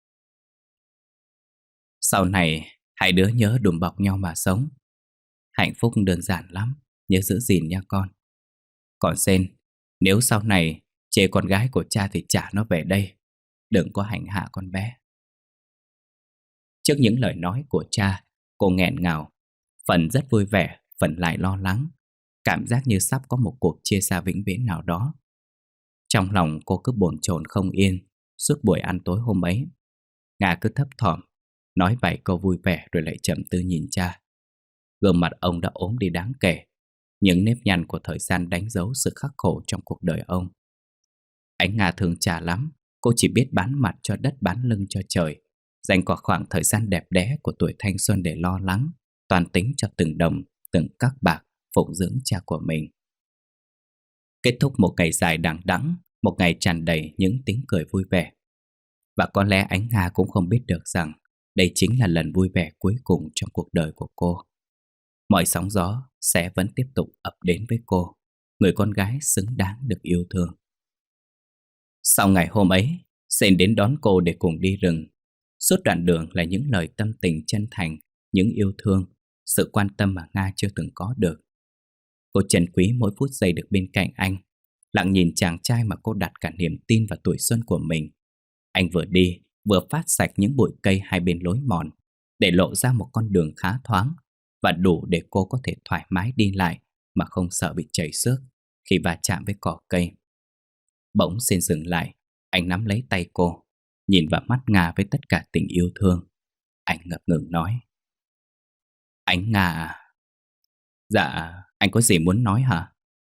Sau này, hai đứa nhớ đùm bọc nhau mà sống. Hạnh phúc đơn giản lắm, nhớ giữ gìn nha con. Còn Sên, nếu sau này chê con gái của cha thì trả nó về đây. Đừng có hành hạ con bé. Trước những lời nói của cha, cô nghẹn ngào, phần rất vui vẻ, phần lại lo lắng. Cảm giác như sắp có một cuộc chia xa vĩnh viễn nào đó. Trong lòng cô cứ bồn chồn không yên suốt buổi ăn tối hôm ấy. Nga cứ thấp thỏm, nói vài câu vui vẻ rồi lại chậm tư nhìn cha. Gương mặt ông đã ốm đi đáng kể. Những nếp nhăn của thời gian đánh dấu sự khắc khổ trong cuộc đời ông. Ánh Nga thương cha lắm. Cô chỉ biết bán mặt cho đất bán lưng cho trời, dành cả khoảng thời gian đẹp đẽ của tuổi thanh xuân để lo lắng, toàn tính cho từng đồng, từng các bạc phụng dưỡng cha của mình. Kết thúc một ngày dài đằng đẵng, một ngày tràn đầy những tiếng cười vui vẻ. Và có lẽ Ánh Nga cũng không biết được rằng đây chính là lần vui vẻ cuối cùng trong cuộc đời của cô. Mọi sóng gió sẽ vẫn tiếp tục ập đến với cô, người con gái xứng đáng được yêu thương. Sau ngày hôm ấy, Sên đến đón cô để cùng đi rừng. Suốt đoạn đường là những lời tâm tình chân thành, những yêu thương, sự quan tâm mà Nga chưa từng có được. Cô trân quý mỗi phút giây được bên cạnh anh, lặng nhìn chàng trai mà cô đặt cả niềm tin vào tuổi xuân của mình. Anh vừa đi, vừa phát sạch những bụi cây hai bên lối mòn, để lộ ra một con đường khá thoáng và đủ để cô có thể thoải mái đi lại mà không sợ bị chảy xước khi va chạm với cỏ cây. Bỗng xin dừng lại, anh nắm lấy tay cô, nhìn vào mắt Nga với tất cả tình yêu thương. Anh ngập ngừng nói: "Anh Nga à?" "Dạ, anh có gì muốn nói hả?"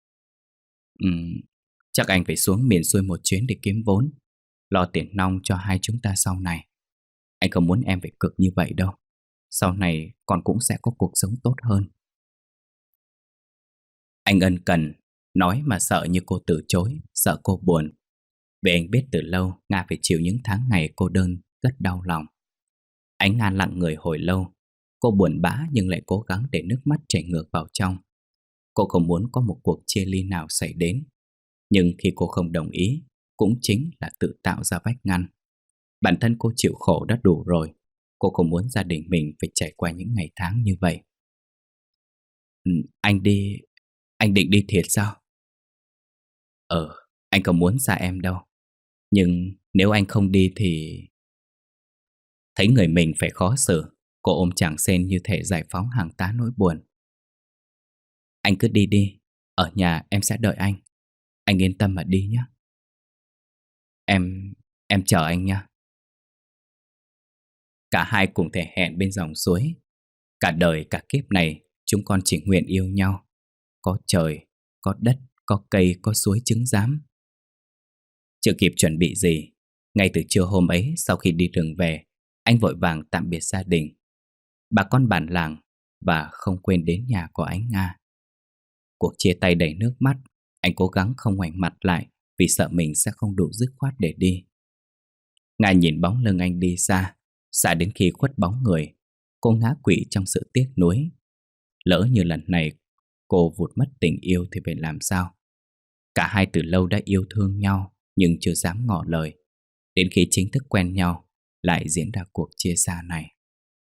Chắc anh phải xuống miền xuôi một chuyến để kiếm vốn, lo tiền nong cho hai chúng ta sau này. Anh không muốn em phải cực như vậy đâu. Sau này con cũng sẽ có cuộc sống tốt hơn." Anh ân cần, nói mà sợ như cô từ chối, sợ cô buồn. Vì anh biết từ lâu Nga phải chịu những tháng ngày cô đơn, rất đau lòng. Anh Nga lặng người hồi lâu. Cô buồn bã nhưng lại cố gắng để nước mắt chảy ngược vào trong. Cô không muốn có một cuộc chia ly nào xảy đến. Nhưng khi cô không đồng ý, cũng chính là tự tạo ra vách ngăn. Bản thân cô chịu khổ đã đủ rồi. Cô không muốn gia đình mình phải trải qua những ngày tháng như vậy. Anh định đi thiệt sao?" Anh không muốn xa em đâu. Nhưng nếu anh không đi thì... Thấy người mình phải khó xử, cô ôm chàng sen như thể giải phóng hàng tá nỗi buồn. "Anh cứ đi đi, ở nhà em sẽ đợi anh. Anh yên tâm mà đi nhé." Em chờ anh nha." Cả hai cùng thể hẹn bên dòng suối. Cả đời cả kiếp này chúng con chỉ nguyện yêu nhau. Có trời, có đất, có cây, có suối trứng giám. Chưa kịp chuẩn bị gì, ngay từ trưa hôm ấy sau khi đi rừng về, anh vội vàng tạm biệt gia đình, bà con bản làng và không quên đến nhà của anh Nga. Cuộc chia tay đầy nước mắt, anh cố gắng không ngoảnh mặt lại vì sợ mình sẽ không đủ dứt khoát để đi. Nga nhìn bóng lưng anh đi xa, xa đến khi khuất bóng người, cô ngã quỵ trong sự tiếc nuối. Lỡ như lần này cô vụt mất tình yêu thì phải làm sao? Cả hai từ lâu đã yêu thương nhau nhưng chưa dám ngỏ lời. Đến khi chính thức quen nhau, lại diễn ra cuộc chia xa này.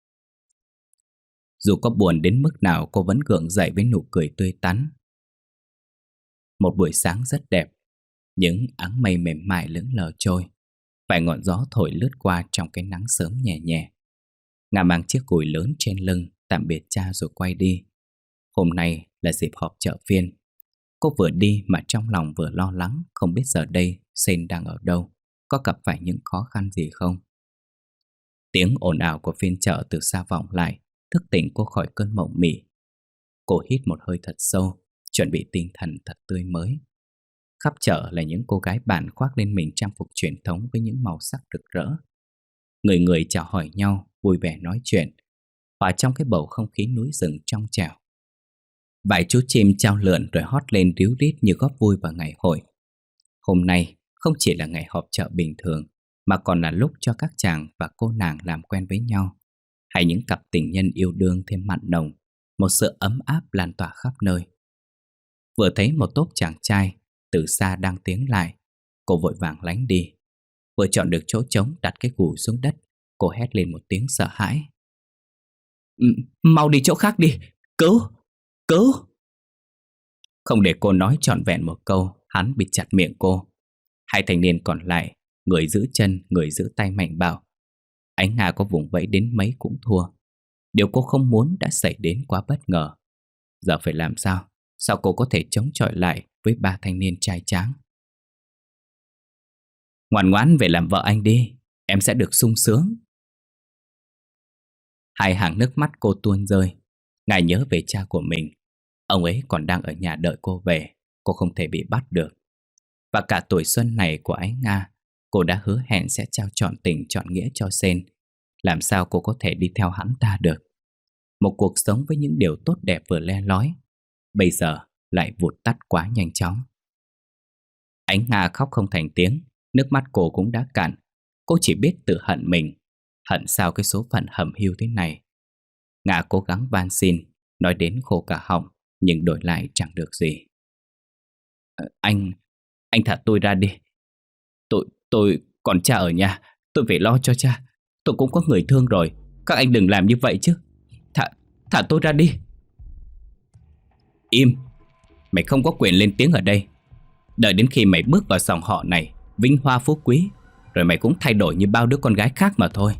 Dù có buồn đến mức nào, cô vẫn gượng dậy với nụ cười tươi tắn. Một buổi sáng rất đẹp, những áng mây mềm mại lững lờ trôi, vài ngọn gió thổi lướt qua trong cái nắng sớm nhẹ nhẹ. Nga mang chiếc cùi lớn trên lưng, tạm biệt cha rồi quay đi. Hôm nay là dịp họp chợ phiên. Cô vừa đi mà trong lòng vừa lo lắng, không biết giờ đây Sen đang ở đâu, có gặp phải những khó khăn gì không. Tiếng ồn ào của phiên chợ từ xa vọng lại, thức tỉnh cô khỏi cơn mộng mị. Cô hít một hơi thật sâu, chuẩn bị tinh thần thật tươi mới. Khắp chợ là những cô gái bản khoác lên mình trang phục truyền thống với những màu sắc rực rỡ. Người người chào hỏi nhau, vui vẻ nói chuyện, hòa trong cái bầu không khí núi rừng trong trẻo. Vài chú chim chao lượn rồi hót lên ríu rít như góp vui vào ngày hội. Hôm nay không chỉ là ngày họp chợ bình thường, mà còn là lúc cho các chàng và cô nàng làm quen với nhau, hay những cặp tình nhân yêu đương thêm mặn nồng, một sự ấm áp lan tỏa khắp nơi. Vừa thấy một tốp chàng trai từ xa đang tiến lại, cô vội vàng lánh đi. Vừa chọn được chỗ trống đặt cái gù xuống đất, cô hét lên một tiếng sợ hãi. Mau đi chỗ khác đi! Cứu! Cứu! Không để cô nói trọn vẹn một câu, hắn bịt chặt miệng cô. Hai thanh niên còn lại, người giữ chân, người giữ tay mạnh bảo. Ánh Nga có vùng vẫy đến mấy cũng thua. Điều cô không muốn đã xảy đến quá bất ngờ. Giờ phải làm sao? Sao cô có thể chống chọi lại với ba thanh niên trai tráng? Ngoan ngoãn về làm vợ anh đi, em sẽ được sung sướng. Hai hàng nước mắt cô tuôn rơi. Ngài nhớ về cha của mình. Ông ấy còn đang ở nhà đợi cô về. Cô không thể bị bắt được. Và cả tuổi xuân này của Ánh Nga, cô đã hứa hẹn sẽ trao trọn tình trọn nghĩa cho Sen. Làm sao cô có thể đi theo hắn ta được? Một cuộc sống với những điều tốt đẹp vừa le lói, bây giờ lại vụt tắt quá nhanh chóng. Ánh Nga khóc không thành tiếng, nước mắt cô cũng đã cạn. Cô chỉ biết tự hận mình. Hận sao cái số phận hầm hiu thế này. Nga cố gắng van xin, nói đến khô cả họng, nhưng đổi lại chẳng được gì. Anh thả tôi ra đi. Tôi còn cha ở nhà, tôi phải lo cho cha. Tôi cũng có người thương rồi. Các anh đừng làm như vậy chứ. Thả tôi ra đi. Im. Mày không có quyền lên tiếng ở đây. Đợi đến khi mày bước vào dòng họ này, vinh hoa phú quý, rồi mày cũng thay đổi như bao đứa con gái khác mà thôi.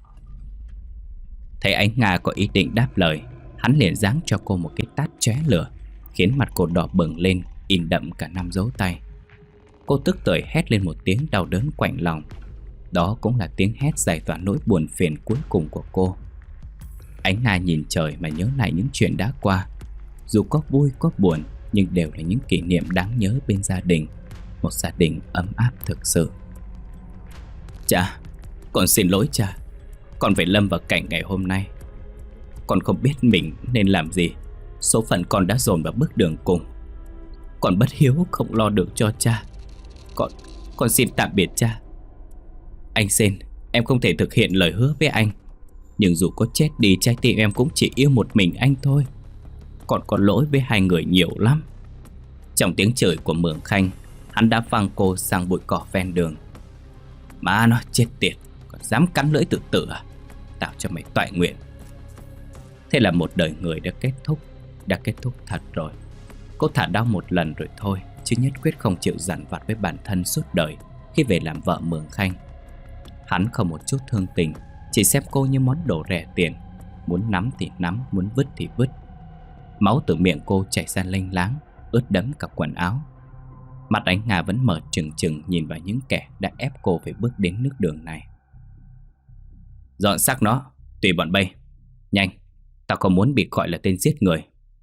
Thấy Ánh Nga có ý định đáp lời, hắn liền giáng cho cô một cái tát chóe lửa, khiến mặt cô đỏ bừng lên, in đậm cả 5 dấu tay. Cô tức tưởi hét lên một tiếng đau đớn quạnh lòng. Đó cũng là tiếng hét giải tỏa nỗi buồn phiền cuối cùng của cô. Ánh Nga nhìn trời mà nhớ lại những chuyện đã qua. Dù có vui có buồn, nhưng đều là những kỷ niệm đáng nhớ bên gia đình. Một gia đình ấm áp thực sự. Cha, con xin lỗi cha. Con phải lâm vào cảnh ngày hôm nay. Con không biết mình nên làm gì. Số phận con đã dồn vào bước đường cùng. Con bất hiếu không lo được cho cha. Con xin tạm biệt cha. Anh xin, em không thể thực hiện lời hứa với anh. Nhưng dù có chết đi, trái tim em cũng chỉ yêu một mình anh thôi. Còn có lỗi với hai người nhiều lắm. Trong tiếng chửi của Mường Khanh, hắn đã văng cô sang bụi cỏ ven đường. Má nó chết tiệt, còn dám cắn lưỡi tự tử à? Tạo cho mày toại nguyện. Thế là một đời người đã kết thúc thật rồi. Cô thả đau một lần rồi thôi, chứ nhất quyết không chịu dằn vặt với bản thân suốt đời khi về làm vợ Mường Khanh. Hắn không một chút thương tình, chỉ xem cô như món đồ rẻ tiền. Muốn nắm thì nắm, muốn vứt thì vứt. Máu từ miệng cô chảy ra lênh láng, ướt đẫm cả quần áo. Mặt Ánh Nga vẫn mở trừng trừng nhìn vào những kẻ đã ép cô phải bước đến nước đường này. Dọn xác nó, tùy bọn bay. Nhanh, tao không muốn bị gọi là tên giết người.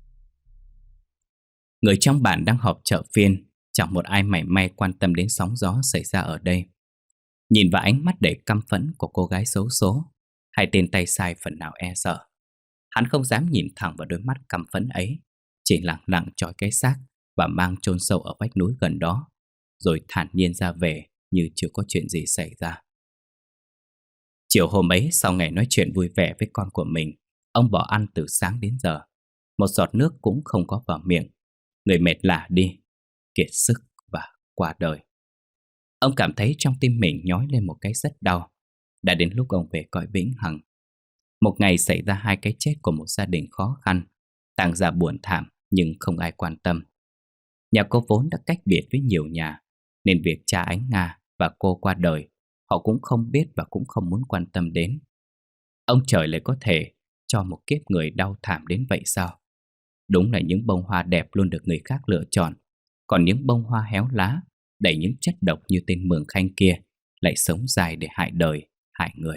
Người trong bản đang họp chợ phiên, chẳng một ai mảy may quan tâm đến sóng gió xảy ra ở đây. Nhìn vào ánh mắt đầy căm phẫn của cô gái xấu số, hai tên tay sai phần nào e sợ. Hắn không dám nhìn thẳng vào đôi mắt căm phẫn ấy, chỉ lặng lặng trói cái xác và mang chôn sâu ở vách núi gần đó, rồi thản nhiên ra về như chưa có chuyện gì xảy ra. Chiều hôm ấy, sau ngày nói chuyện vui vẻ với con của mình, ông bỏ ăn từ sáng đến giờ. Một giọt nước cũng không có vào miệng. Người mệt lả đi, kiệt sức và qua đời. Ông cảm thấy trong tim mình nhói lên một cái rất đau. Đã đến lúc ông về cõi vĩnh hằng. Một ngày xảy ra hai cái chết của một gia đình khó khăn. Tang gia buồn thảm nhưng không ai quan tâm. Nhà cô vốn đã cách biệt với nhiều nhà, nên việc cha Ánh Nga và cô qua đời, họ cũng không biết và cũng không muốn quan tâm đến. Ông trời lại có thể cho một kiếp người đau thảm đến vậy sao? Đúng là những bông hoa đẹp luôn được người khác lựa chọn, còn những bông hoa héo lá, đầy những chất độc như tên Mường Khanh kia, lại sống dài để hại đời, hại người.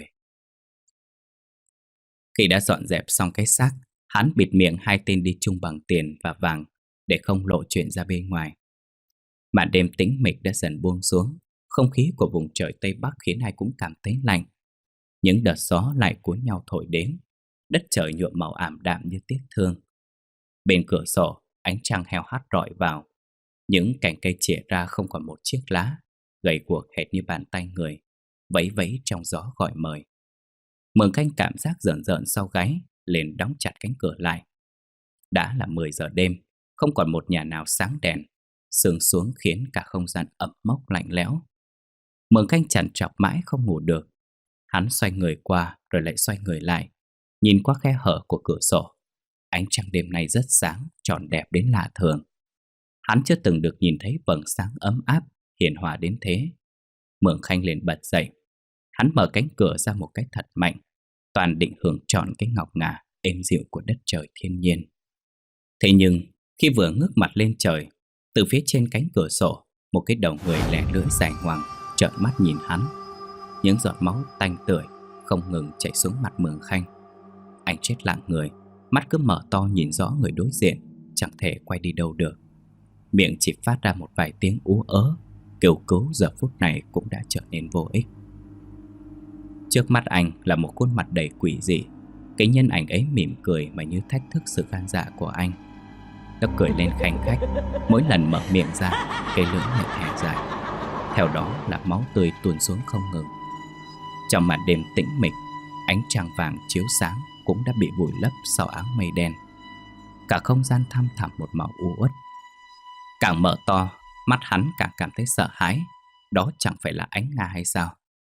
Khi đã dọn dẹp xong cái xác, hắn bịt miệng hai tên đi chung bằng tiền và vàng để không lộ chuyện ra bên ngoài. Màn đêm tĩnh mịch đã dần buông xuống, không khí của vùng trời Tây Bắc khiến ai cũng cảm thấy lạnh. Những đợt gió lại cuốn nhau thổi đến, đất trời nhuộm màu ảm đạm như tiếc thương. Bên cửa sổ, ánh trăng heo hắt rọi vào. Những cành cây chĩa ra không còn một chiếc lá, gầy guộc hệt như bàn tay người, vẫy vẫy trong gió gọi mời. Mường Khanh cảm giác rợn rợn sau gáy, liền đóng chặt cánh cửa lại. Đã là 10 giờ đêm, không còn một nhà nào sáng đèn. Sương xuống khiến cả không gian ẩm mốc lạnh lẽo. Mường Khanh trằn trọc mãi không ngủ được. Hắn xoay người qua rồi lại xoay người lại, nhìn qua khe hở của cửa sổ. Ánh trăng đêm nay rất sáng, tròn đẹp đến lạ thường. Hắn chưa từng được nhìn thấy vầng sáng ấm áp, hiền hòa đến thế. Mường Khanh liền bật dậy. Hắn mở cánh cửa ra một cái thật mạnh, toàn định hưởng trọn cái ngọc ngà êm dịu của đất trời thiên nhiên. Thế nhưng khi vừa ngước mặt lên trời, từ phía trên cánh cửa sổ, một cái đầu người lẻ lưỡi dài ngoằng trợn mắt nhìn hắn. Những giọt máu tanh tưởi không ngừng chảy xuống mặt Mường Khanh. Anh chết lặng người, mắt cứ mở to nhìn rõ người đối diện, chẳng thể quay đi đâu được. Miệng chỉ phát ra một vài tiếng ú ớ, kêu cứu giờ phút này cũng đã trở nên vô ích. Trước mắt anh là một khuôn mặt đầy quỷ dị. Cái nhân ảnh ấy mỉm cười mà như thách thức sự gan dạ của anh. Nó cười lên khanh khách, mỗi lần mở miệng ra, cái lưỡi lại thè dài. Theo đó là máu tươi tuôn xuống không ngừng. Trong màn đêm tĩnh mịch, ánh trăng vàng chiếu sáng cũng đã bị vùi lấp sau áng mây đen. Cả không gian thăm thẳm một màu u uất. Càng mở to, mắt hắn càng cảm thấy sợ hãi. Đó chẳng phải là Ánh Nga hay sao?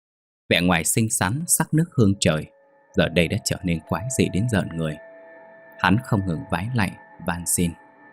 Vẻ ngoài xinh xắn, sắc nước hương trời, giờ đây đã trở nên quái dị đến rợn người. Hắn không ngừng vái lạy, van xin.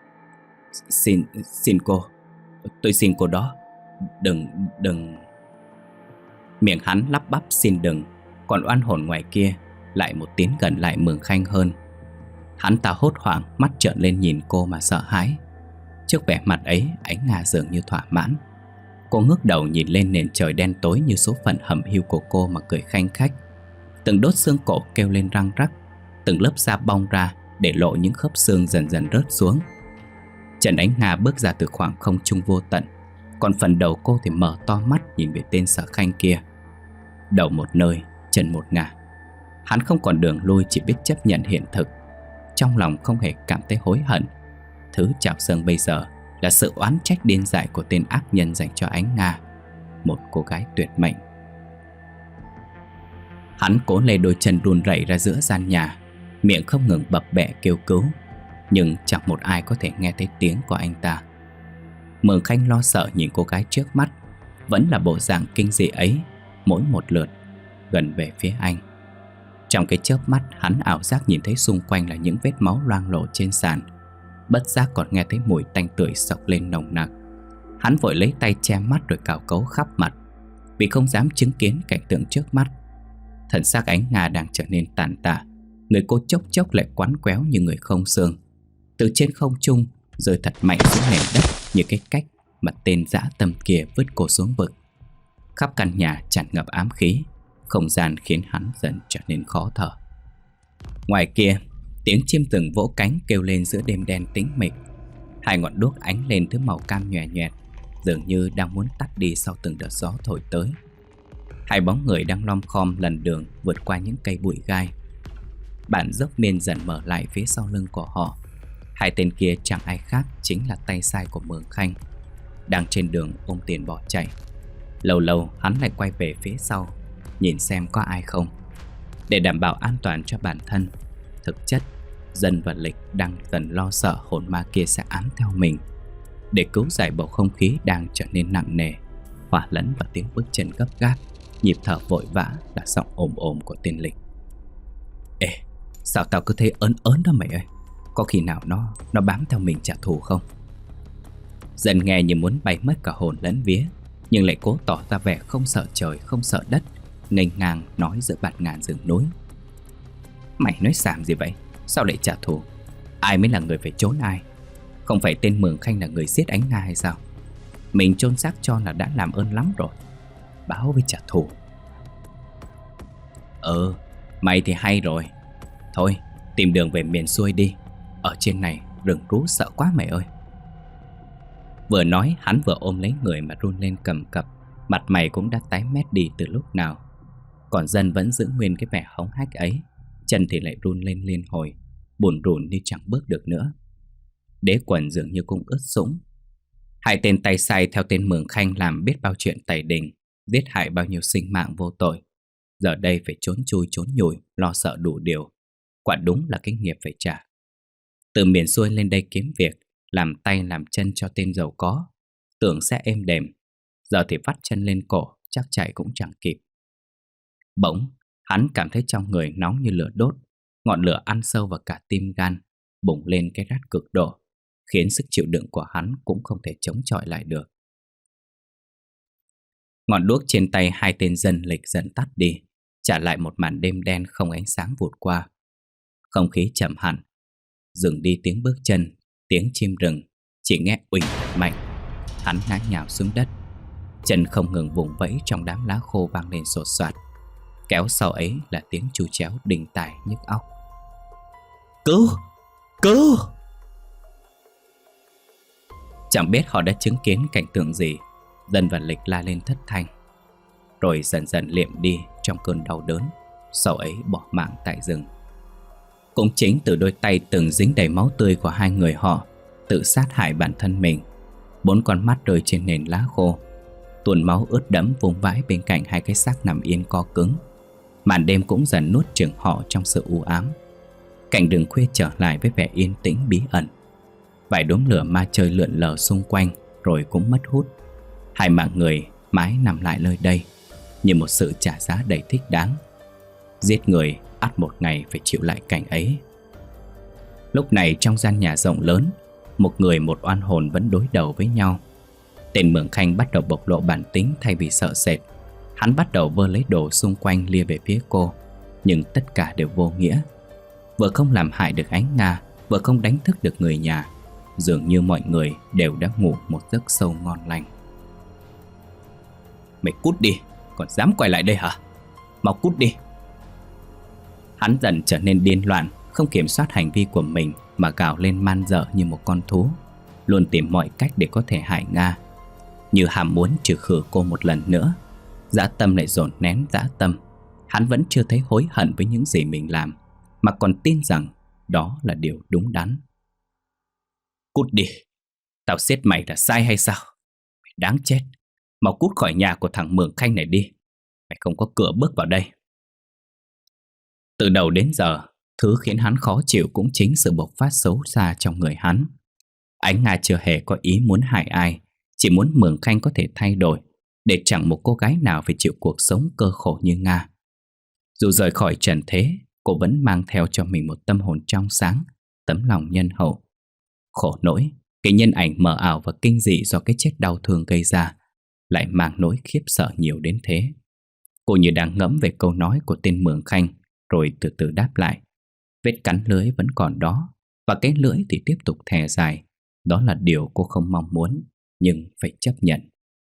Xin cô, tôi xin cô đó, đừng. Miệng hắn lắp bắp xin đừng, còn oan hồn ngoài kia lại một tiến gần lại Mường Khanh hơn. Hắn ta hốt hoảng, mắt trợn lên nhìn cô mà sợ hãi. Trước vẻ mặt ấy, Ánh Nga dường như thỏa mãn. Cô ngước đầu nhìn lên nền trời đen tối như số phận hẩm hiu của cô mà cười khanh khách. Từng đốt xương cổ kêu lên răng rắc, từng lớp da bong ra để lộ những khớp xương dần dần rớt xuống. Trần Ánh Nga bước ra từ khoảng không trung vô tận, còn phần đầu cô thì mở to mắt nhìn về tên Sở Khanh kia. Đầu một nơi, chân một ngả. Hắn không còn đường lui, chỉ biết chấp nhận hiện thực. Trong lòng không hề cảm thấy hối hận. Thứ chạm dâng bây giờ là sự oán trách điên dại của tên ác nhân dành cho Ánh Nga, một cô gái tuyệt mệnh. Hắn cố lê đôi chân run rẩy ra giữa gian nhà, miệng không ngừng bập bẹ kêu cứu, nhưng chẳng một ai có thể nghe thấy tiếng của anh ta. Mường Khanh lo sợ nhìn cô gái trước mắt, vẫn là bộ dạng kinh dị ấy, mỗi một lượt gần về phía anh. Trong cái chớp mắt, hắn ảo giác nhìn thấy xung quanh là những vết máu loang lổ trên sàn, bất giác còn nghe thấy mùi tanh tưởi xộc lên nồng nặc. Hắn vội lấy tay che mắt rồi cào cấu khắp mặt, vì không dám chứng kiến cảnh tượng trước mắt. Thần xác Ánh Nga đang trở nên tàn tạ, người cô chốc chốc lại quắn quéo như người không xương, từ trên không trung rơi thật mạnh xuống nền đất, như cái cách mà tên dã tâm kia vứt cô xuống vực. Khắp căn nhà tràn ngập ám khí, không gian khiến hắn dần trở nên khó thở. Ngoài kia, tiếng chim rừng vỗ cánh kêu lên giữa đêm đen tĩnh mịch. Hai ngọn đuốc ánh lên thứ màu cam nhòe nhòe, dường như đang muốn tắt đi sau từng đợt gió thổi tới. Hai bóng người đang lom khom lần đường vượt qua những cây bụi gai. Bản dốc miền dần mở lại phía sau lưng của họ. Hai tên kia chẳng ai khác chính là tay sai của Mường Khanh, đang trên đường ôm tiền bỏ chạy. Lâu lâu hắn lại quay về phía sau, nhìn xem có ai không, để đảm bảo an toàn cho bản thân. Thực chất, Dân và Lịch đang dần lo sợ hồn ma kia sẽ ám theo mình. Để cứu giải bầu không khí đang trở nên nặng nề, hòa lẫn vào tiếng bước chân gấp gáp, nhịp thở vội vã là giọng ồm ồm của tên Lịch. Ê, sao tao cứ thấy ớn ớn đó mày ơi? Có khi nào nó bám theo mình trả thù không? Dân nghe như muốn bay mất cả hồn lẫn vía, nhưng lại cố tỏ ra vẻ không sợ trời không sợ đất, nghênh ngang nói giữa bạt ngàn rừng núi. Mày nói xàm gì vậy? Sao lại trả thù? Ai mới là người phải trốn ai? Không phải tên Mường Khanh là người giết Ánh Nga hay sao? Mình chôn xác cho là đã làm ơn lắm rồi, báo với trả thù. Mày thì hay rồi. Thôi, tìm đường về miền xuôi đi. Ở trên này rừng rú sợ quá mày ơi. Vừa nói hắn vừa ôm lấy người mà run lên cầm cập, mặt mày cũng đã tái mét đi từ lúc nào. Còn Dân vẫn giữ nguyên cái vẻ hống hách ấy, chân thì lại run lên liên hồi, bủn rủn đi chẳng bước được nữa. Đế quần dường như cũng ướt sũng. Hai tên tay sai theo tên Mường Khanh làm biết bao chuyện tày đình, giết hại bao nhiêu sinh mạng vô tội, giờ đây phải trốn chui trốn nhủi, lo sợ đủ điều. Quả đúng là cái nghiệp phải trả. Từ miền xuôi lên đây kiếm việc, làm tay làm chân cho tên giàu có, tưởng sẽ êm đềm, giờ thì vắt chân lên cổ, chắc chạy cũng chẳng kịp. Bỗng hắn cảm thấy trong người nóng như lửa đốt, ngọn lửa ăn sâu vào cả tim gan, bùng lên cái rát cực độ, khiến sức chịu đựng của hắn cũng không thể chống chọi lại được. Ngọn đuốc trên tay hai tên Dân Lịch dần tắt đi, trả lại một màn đêm đen không ánh sáng vụt qua. Không khí trầm hẳn, dừng đi tiếng bước chân, tiếng chim rừng, chỉ nghe uỳnh mạnh. Hắn ngã nhào xuống đất, chân không ngừng vùng vẫy trong đám lá khô vang lên sột soạt. Kéo sau ấy là tiếng chu chéo đình tài nhức óc. Cứu! Cứu! Chẳng biết họ đã chứng kiến cảnh tượng gì, Dân và Lịch la lên thất thanh, rồi dần dần liệm đi trong cơn đau đớn, sau ấy bỏ mạng tại rừng. Cũng chính từ đôi tay từng dính đầy máu tươi của hai người họ tự sát hại bản thân mình. 4 con mắt rơi trên nền lá khô, tuôn máu ướt đẫm vùng vãi bên cạnh hai cái xác nằm yên co cứng. Màn đêm cũng dần nuốt chửng họ trong sự u ám. Cảnh rừng khuya trở lại với vẻ yên tĩnh bí ẩn. Vài đốm lửa ma chơi lượn lờ xung quanh rồi cũng mất hút. Hai mạng người mãi nằm lại nơi đây, như một sự trả giá đầy thích đáng. Giết người ắt một ngày phải chịu lại cảnh ấy. Lúc này trong gian nhà rộng lớn, một người một oan hồn vẫn đối đầu với nhau. Tên Mường Khanh bắt đầu bộc lộ bản tính thay vì sợ sệt. Hắn bắt đầu vơ lấy đồ xung quanh lia về phía cô, nhưng tất cả đều vô nghĩa. Vừa không làm hại được Ánh Nga, vừa không đánh thức được người nhà. Dường như mọi người đều đã ngủ một giấc sâu ngon lành. Mày cút đi, còn dám quay lại đây hả? Mau cút đi. Hắn dần trở nên điên loạn, không kiểm soát hành vi của mình mà gào lên man dợ như một con thú, luôn tìm mọi cách để có thể hại Nga, như hàm muốn trừ khử cô một lần nữa. Dã tâm lại dồn nén dã tâm. Hắn vẫn chưa thấy hối hận với những gì mình làm, mà còn tin rằng đó là điều đúng đắn. Cút đi, tao giết mày là sai hay sao? Mày đáng chết. Mau cút khỏi nhà của thằng Mường Khanh này đi. Mày không có cửa bước vào đây. Từ đầu đến giờ, thứ khiến hắn khó chịu cũng chính sự bộc phát xấu xa trong người hắn. Ánh Nga chưa hề có ý muốn hại ai, chỉ muốn Mường Khanh có thể thay đổi, để chẳng một cô gái nào phải chịu cuộc sống cơ khổ như Nga. Dù rời khỏi trần thế, cô vẫn mang theo cho mình một tâm hồn trong sáng, tấm lòng nhân hậu. Khổ nỗi, cái nhân ảnh mờ ảo và kinh dị do cái chết đau thương gây ra lại mang nỗi khiếp sợ nhiều đến thế. Cô như đang ngẫm về câu nói của tên Mường Khanh, rồi từ từ đáp lại. Vết cắn lưỡi vẫn còn đó, và cái lưỡi thì tiếp tục thè dài. Đó là điều cô không mong muốn, nhưng phải chấp nhận.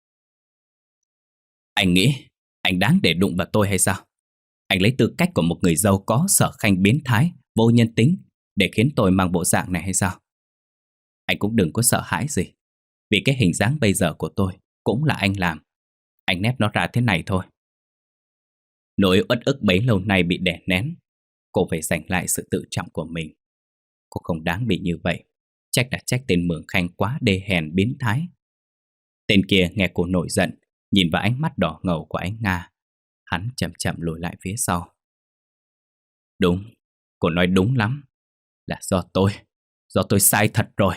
Anh nghĩ anh đáng để đụng vào tôi hay sao? Anh lấy tư cách của một người giàu có sở khanh biến thái, vô nhân tính để khiến tôi mang bộ dạng này hay sao? Anh cũng đừng có sợ hãi gì, vì cái hình dáng bây giờ của tôi cũng là anh làm. Anh nép nó ra thế này thôi. Nỗi uất ức bấy lâu nay bị đè nén. Cô phải giành lại sự tự trọng của mình. Cô không đáng bị như vậy. Trách là trách tên Mường Khanh quá đê hèn biến thái. Tên kia nghe cô nổi giận, nhìn vào ánh mắt đỏ ngầu của Ánh Nga. Hắn chậm chậm lùi lại phía sau. Đúng, cô nói đúng lắm. Là do tôi sai thật rồi.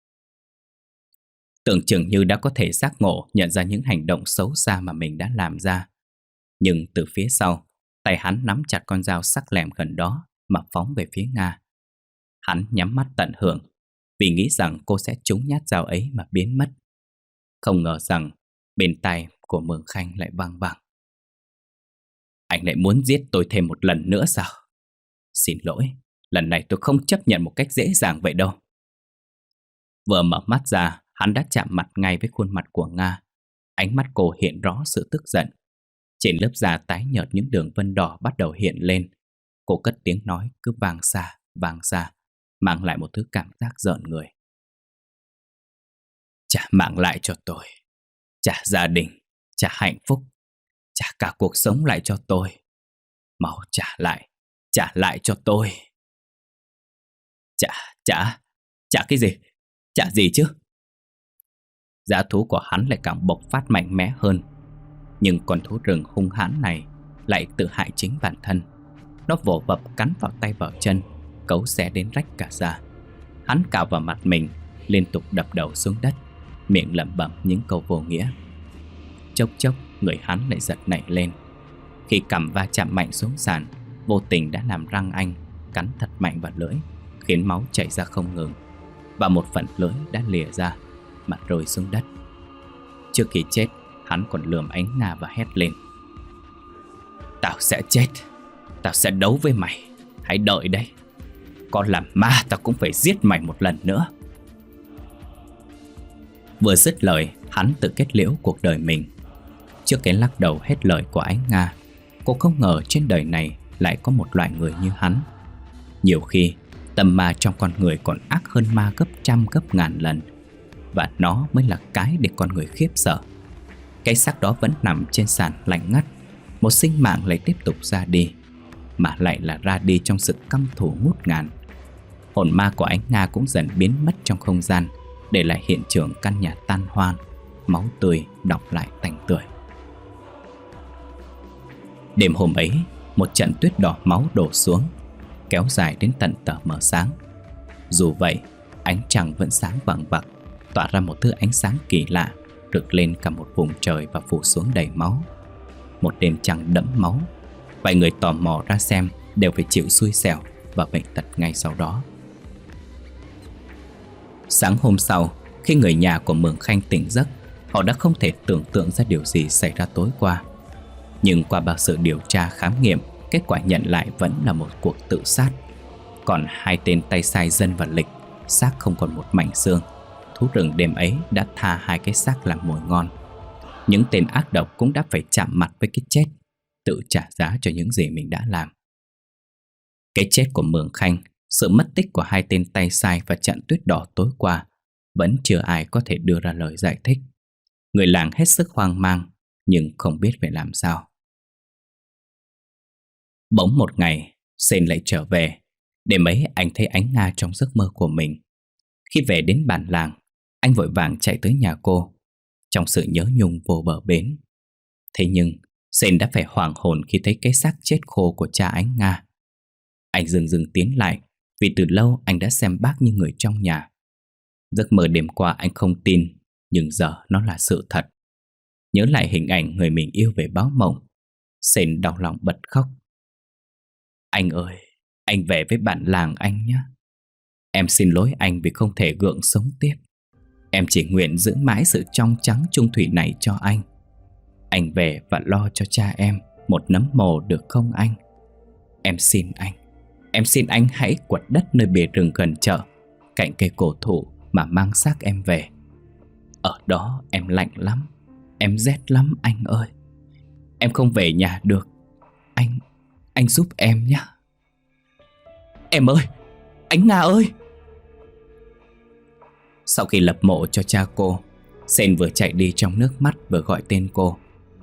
Tưởng chừng như đã có thể giác ngộ, nhận ra những hành động xấu xa mà mình đã làm ra. Nhưng từ phía sau, tay hắn nắm chặt con dao sắc lẹm gần đó mà phóng về phía Nga. Hắn nhắm mắt tận hưởng, vì nghĩ rằng cô sẽ trúng nhát dao ấy mà biến mất. Không ngờ rằng bên tai của Mường Khanh lại vang vẳng. Anh lại muốn giết tôi thêm một lần nữa sao? Xin lỗi, lần này tôi không chấp nhận một cách dễ dàng vậy đâu. Vừa mở mắt ra, hắn đã chạm mặt ngay với khuôn mặt của Nga. Ánh mắt cô hiện rõ sự tức giận. Trên lớp da tái nhợt những đường vân đỏ bắt đầu hiện lên. Cô cất tiếng nói cứ vang xa, mang lại một thứ cảm giác rợn người. Trả mạng lại cho tôi. Trả gia đình, trả hạnh phúc, trả cả cuộc sống lại cho tôi. Mau trả lại cho tôi. Trả cái gì? Trả gì chứ? Dã thú của hắn lại càng bộc phát mạnh mẽ hơn. Nhưng con thú rừng hung hãn này lại tự hại chính bản thân. Nó vồ vập cắn vào tay vào chân, cấu xé đến rách cả da. Hắn cào vào mặt mình, liên tục đập đầu xuống đất, miệng lẩm bẩm những câu vô nghĩa. Chốc chốc người hắn lại giật nảy lên. Khi cằm va chạm mạnh xuống sàn, vô tình đã làm răng anh cắn thật mạnh vào lưỡi, khiến máu chảy ra không ngừng, và một phần lưỡi đã lìa ra mà rơi xuống đất. Trước khi chết, hắn còn lườm Ánh Nga và hét lên. Tao sẽ chết, tao sẽ đấu với mày, hãy đợi đấy. Có làm ma tao cũng phải giết mày một lần nữa. Vừa dứt lời, hắn tự kết liễu cuộc đời mình. Trước cái lắc đầu hết lời của Ánh Nga, cô không ngờ trên đời này lại có một loại người như hắn. Nhiều khi tâm ma trong con người còn ác hơn ma gấp trăm gấp ngàn lần, và nó mới là cái để con người khiếp sợ. Cái xác đó vẫn nằm trên sàn lạnh ngắt. Một sinh mạng lại tiếp tục ra đi, mà lại là ra đi trong sự căm thù ngút ngàn. Hồn ma của Ánh Nga cũng dần biến mất trong không gian, để lại hiện trường căn nhà tan hoang, máu tươi đọng lại tanh tưởi. Đêm hôm ấy, một trận tuyết đỏ máu đổ xuống, kéo dài đến tận tờ mờ sáng. Dù vậy, ánh trăng vẫn sáng vằng vặc, tỏa ra một thứ ánh sáng kỳ lạ, rực lên cả một vùng trời và phủ xuống đầy máu. một đêm trăng đẫm máu. Vài người tò mò ra xem đều phải chịu xui xẻo và bệnh tật ngay sau đó. Sáng hôm sau, khi người nhà của Mường Khanh tỉnh giấc, họ đã không thể tưởng tượng ra điều gì xảy ra tối qua. Nhưng qua bao sự điều tra khám nghiệm, kết quả nhận lại vẫn là một cuộc tự sát. Còn hai tên tay sai Dân và Lịch, xác không còn một mảnh xương. Thú rừng đêm ấy đã tha hai cái xác làm mồi ngon. Những tên ác độc cũng đã phải chạm mặt với cái chết, tự trả giá cho những gì mình đã làm. Cái chết của Mường Khanh, sự mất tích của hai tên tay sai và trận tuyết đỏ tối qua vẫn chưa ai có thể đưa ra lời giải thích. Người làng hết sức hoang mang, nhưng không biết phải làm sao. Bỗng một ngày, Sên lại trở về. Đêm ấy anh thấy Ánh Nga trong giấc mơ của mình. Khi về đến bản làng, anh vội vàng chạy tới nhà cô, trong sự nhớ nhung vô bờ bến. Thế nhưng Sên đã phải hoảng hồn khi thấy cái xác chết khô của cha Ánh Nga. Anh dừng dừng tiến lại, vì từ lâu anh đã xem bác như người trong nhà. Giấc mơ đêm qua anh không tin, nhưng giờ nó là sự thật. Nhớ lại hình ảnh người mình yêu về báo mộng, Sên đau lòng bật khóc. Anh ơi, anh về với bạn làng anh nhé. Em xin lỗi anh vì không thể gượng sống tiếp. Em chỉ nguyện giữ mãi sự trong trắng trung thủy này cho anh. Anh về và lo cho cha em một nấm mồ được không anh? Em xin anh. Em xin anh hãy quật đất nơi bìa rừng gần chợ, cạnh cây cổ thụ mà mang xác em về. Ở đó em lạnh lắm, em rét lắm anh ơi. Em không về nhà được. Anh giúp em nhé. Em ơi, Ánh Nga ơi. Sau khi lập mộ cho cha cô, Sên vừa chạy đi trong nước mắt vừa gọi tên cô.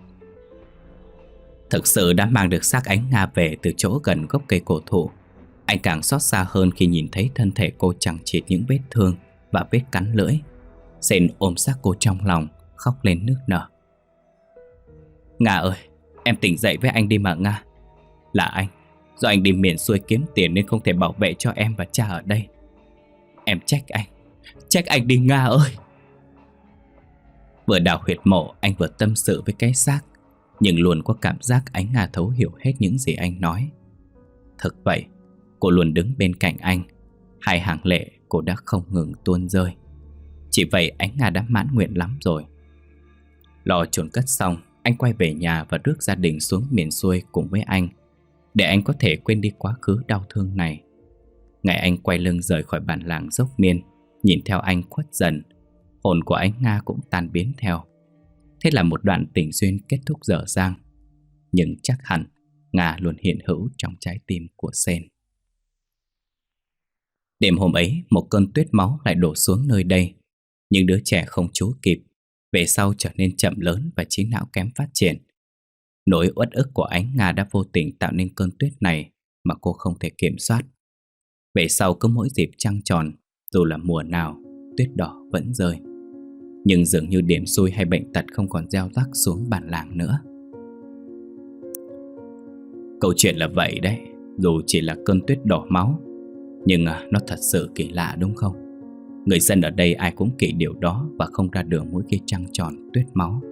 Thực sự đã mang được xác Ánh Nga về từ chỗ gần gốc cây cổ thụ, anh càng xót xa hơn khi nhìn thấy thân thể cô chằng chịt những vết thương và vết cắn lưỡi. Sên ôm xác cô trong lòng, khóc lên nức nở. Nga ơi, em tỉnh dậy với anh đi mà Nga. Là anh, do anh đi miền xuôi kiếm tiền nên không thể bảo vệ cho em và cha ở đây. Em trách anh đi Nga ơi. Vừa đào huyệt mộ, anh vừa tâm sự với cái xác, nhưng luôn có cảm giác Ánh Nga thấu hiểu hết những gì anh nói. Thực vậy, cô luôn đứng bên cạnh anh. Hai hàng lệ cô đã không ngừng tuôn rơi. Chỉ vậy Ánh Nga đã mãn nguyện lắm rồi. Lo chôn cất xong, anh quay về nhà và rước gia đình xuống miền xuôi cùng với anh, để anh có thể quên đi quá khứ đau thương này. Ngày anh quay lưng rời khỏi bản làng dốc miên, nhìn theo anh khuất dần, hồn của Ánh Nga cũng tan biến theo. Thế là một đoạn tình duyên kết thúc dở dang, nhưng chắc hẳn Nga luôn hiện hữu trong trái tim của Sên. Đêm hôm ấy, một cơn tuyết máu lại đổ xuống nơi đây. Nhưng đứa trẻ không trú kịp, về sau trở nên chậm lớn và trí não kém phát triển. Nỗi uất ức của Ánh Nga đã vô tình tạo nên cơn tuyết này mà cô không thể kiểm soát. Về sau cứ mỗi dịp trăng tròn, dù là mùa nào, tuyết đỏ vẫn rơi. Nhưng dường như điểm xui hay bệnh tật không còn gieo rắc xuống bản làng nữa. Câu chuyện là vậy đấy, dù chỉ là cơn tuyết đỏ máu, nhưng nó thật sự kỳ lạ đúng không? Người dân ở đây ai cũng kỵ điều đó và không ra đường mỗi khi trăng tròn tuyết máu.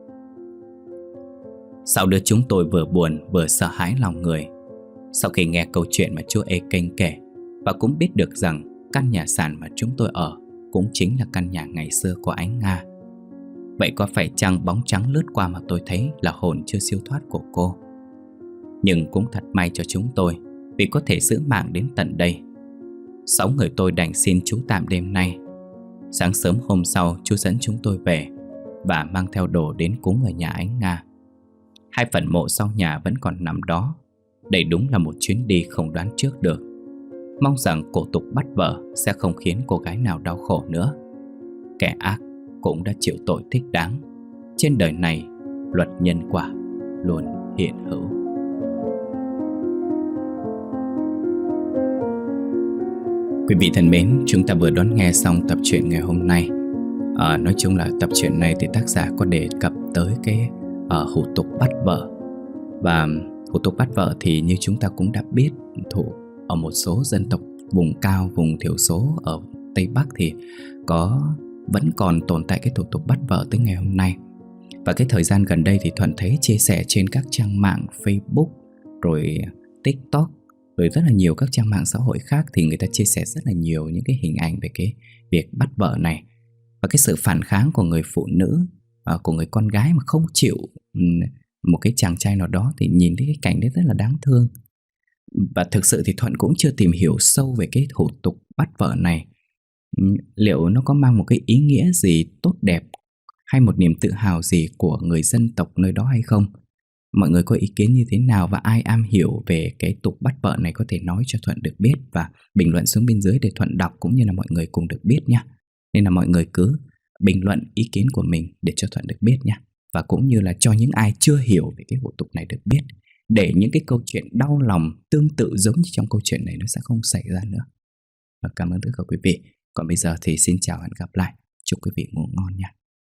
Sau đứa chúng tôi vừa buồn vừa sợ hãi lòng người. Sau khi nghe câu chuyện mà chú Ê Kênh kể, và cũng biết được rằng căn nhà sàn mà chúng tôi ở cũng chính là căn nhà ngày xưa của Ánh Nga. Vậy có phải chăng bóng trắng lướt qua mà tôi thấy là hồn chưa siêu thoát của cô? Nhưng cũng thật may cho chúng tôi, vì có thể giữ mạng đến tận đây. 6 người tôi đành xin chú tạm đêm nay. Sáng sớm hôm sau, chú dẫn chúng tôi về và mang theo đồ đến cúng ở nhà Ánh Nga. 2 phần mộ sau nhà vẫn còn nằm đó. Đây đúng là một chuyến đi không đoán trước được. Mong rằng cổ tục bắt vợ sẽ không khiến cô gái nào đau khổ nữa. Kẻ ác cũng đã chịu tội thích đáng. Trên đời này, luật nhân quả luôn hiện hữu. Quý vị thân mến, chúng ta vừa đón nghe xong tập truyện ngày hôm nay. Nói chung là tập truyện này thì tác giả có đề cập tới cái hủ tục bắt vợ. Và hủ tục bắt vợ thì như chúng ta cũng đã biết, ở một số dân tộc vùng cao, vùng thiểu số ở Tây Bắc thì vẫn còn tồn tại cái thủ tục bắt vợ tới ngày hôm nay. Và cái thời gian gần đây thì Thuận thấy chia sẻ trên các trang mạng Facebook, rồi TikTok, rồi rất là nhiều các trang mạng xã hội khác, thì người ta chia sẻ rất là nhiều những cái hình ảnh về cái việc bắt vợ này. Và cái sự phản kháng của người phụ nữ, của người con gái mà không chịu một cái chàng trai nào đó, thì nhìn thấy cái cảnh đấy rất là đáng thương. Và thực sự thì Thuận cũng chưa tìm hiểu sâu về cái thủ tục bắt vợ này, liệu nó có mang một cái ý nghĩa gì tốt đẹp hay một niềm tự hào gì của người dân tộc nơi đó hay không. Mọi người có ý kiến như thế nào, và ai am hiểu về cái tục bắt vợ này có thể nói cho Thuận được biết và bình luận xuống bên dưới để Thuận đọc cũng như là mọi người cùng được biết nha. Nên là mọi người cứ bình luận ý kiến của mình để cho Thuận được biết nha. Và cũng như là cho những ai chưa hiểu về cái hủ tục này được biết, để những cái câu chuyện đau lòng tương tự giống như trong câu chuyện này nó sẽ không xảy ra nữa. Và cảm ơn tất cả quý vị. Còn bây giờ thì xin chào và hẹn gặp lại. Chúc quý vị ngủ ngon nha.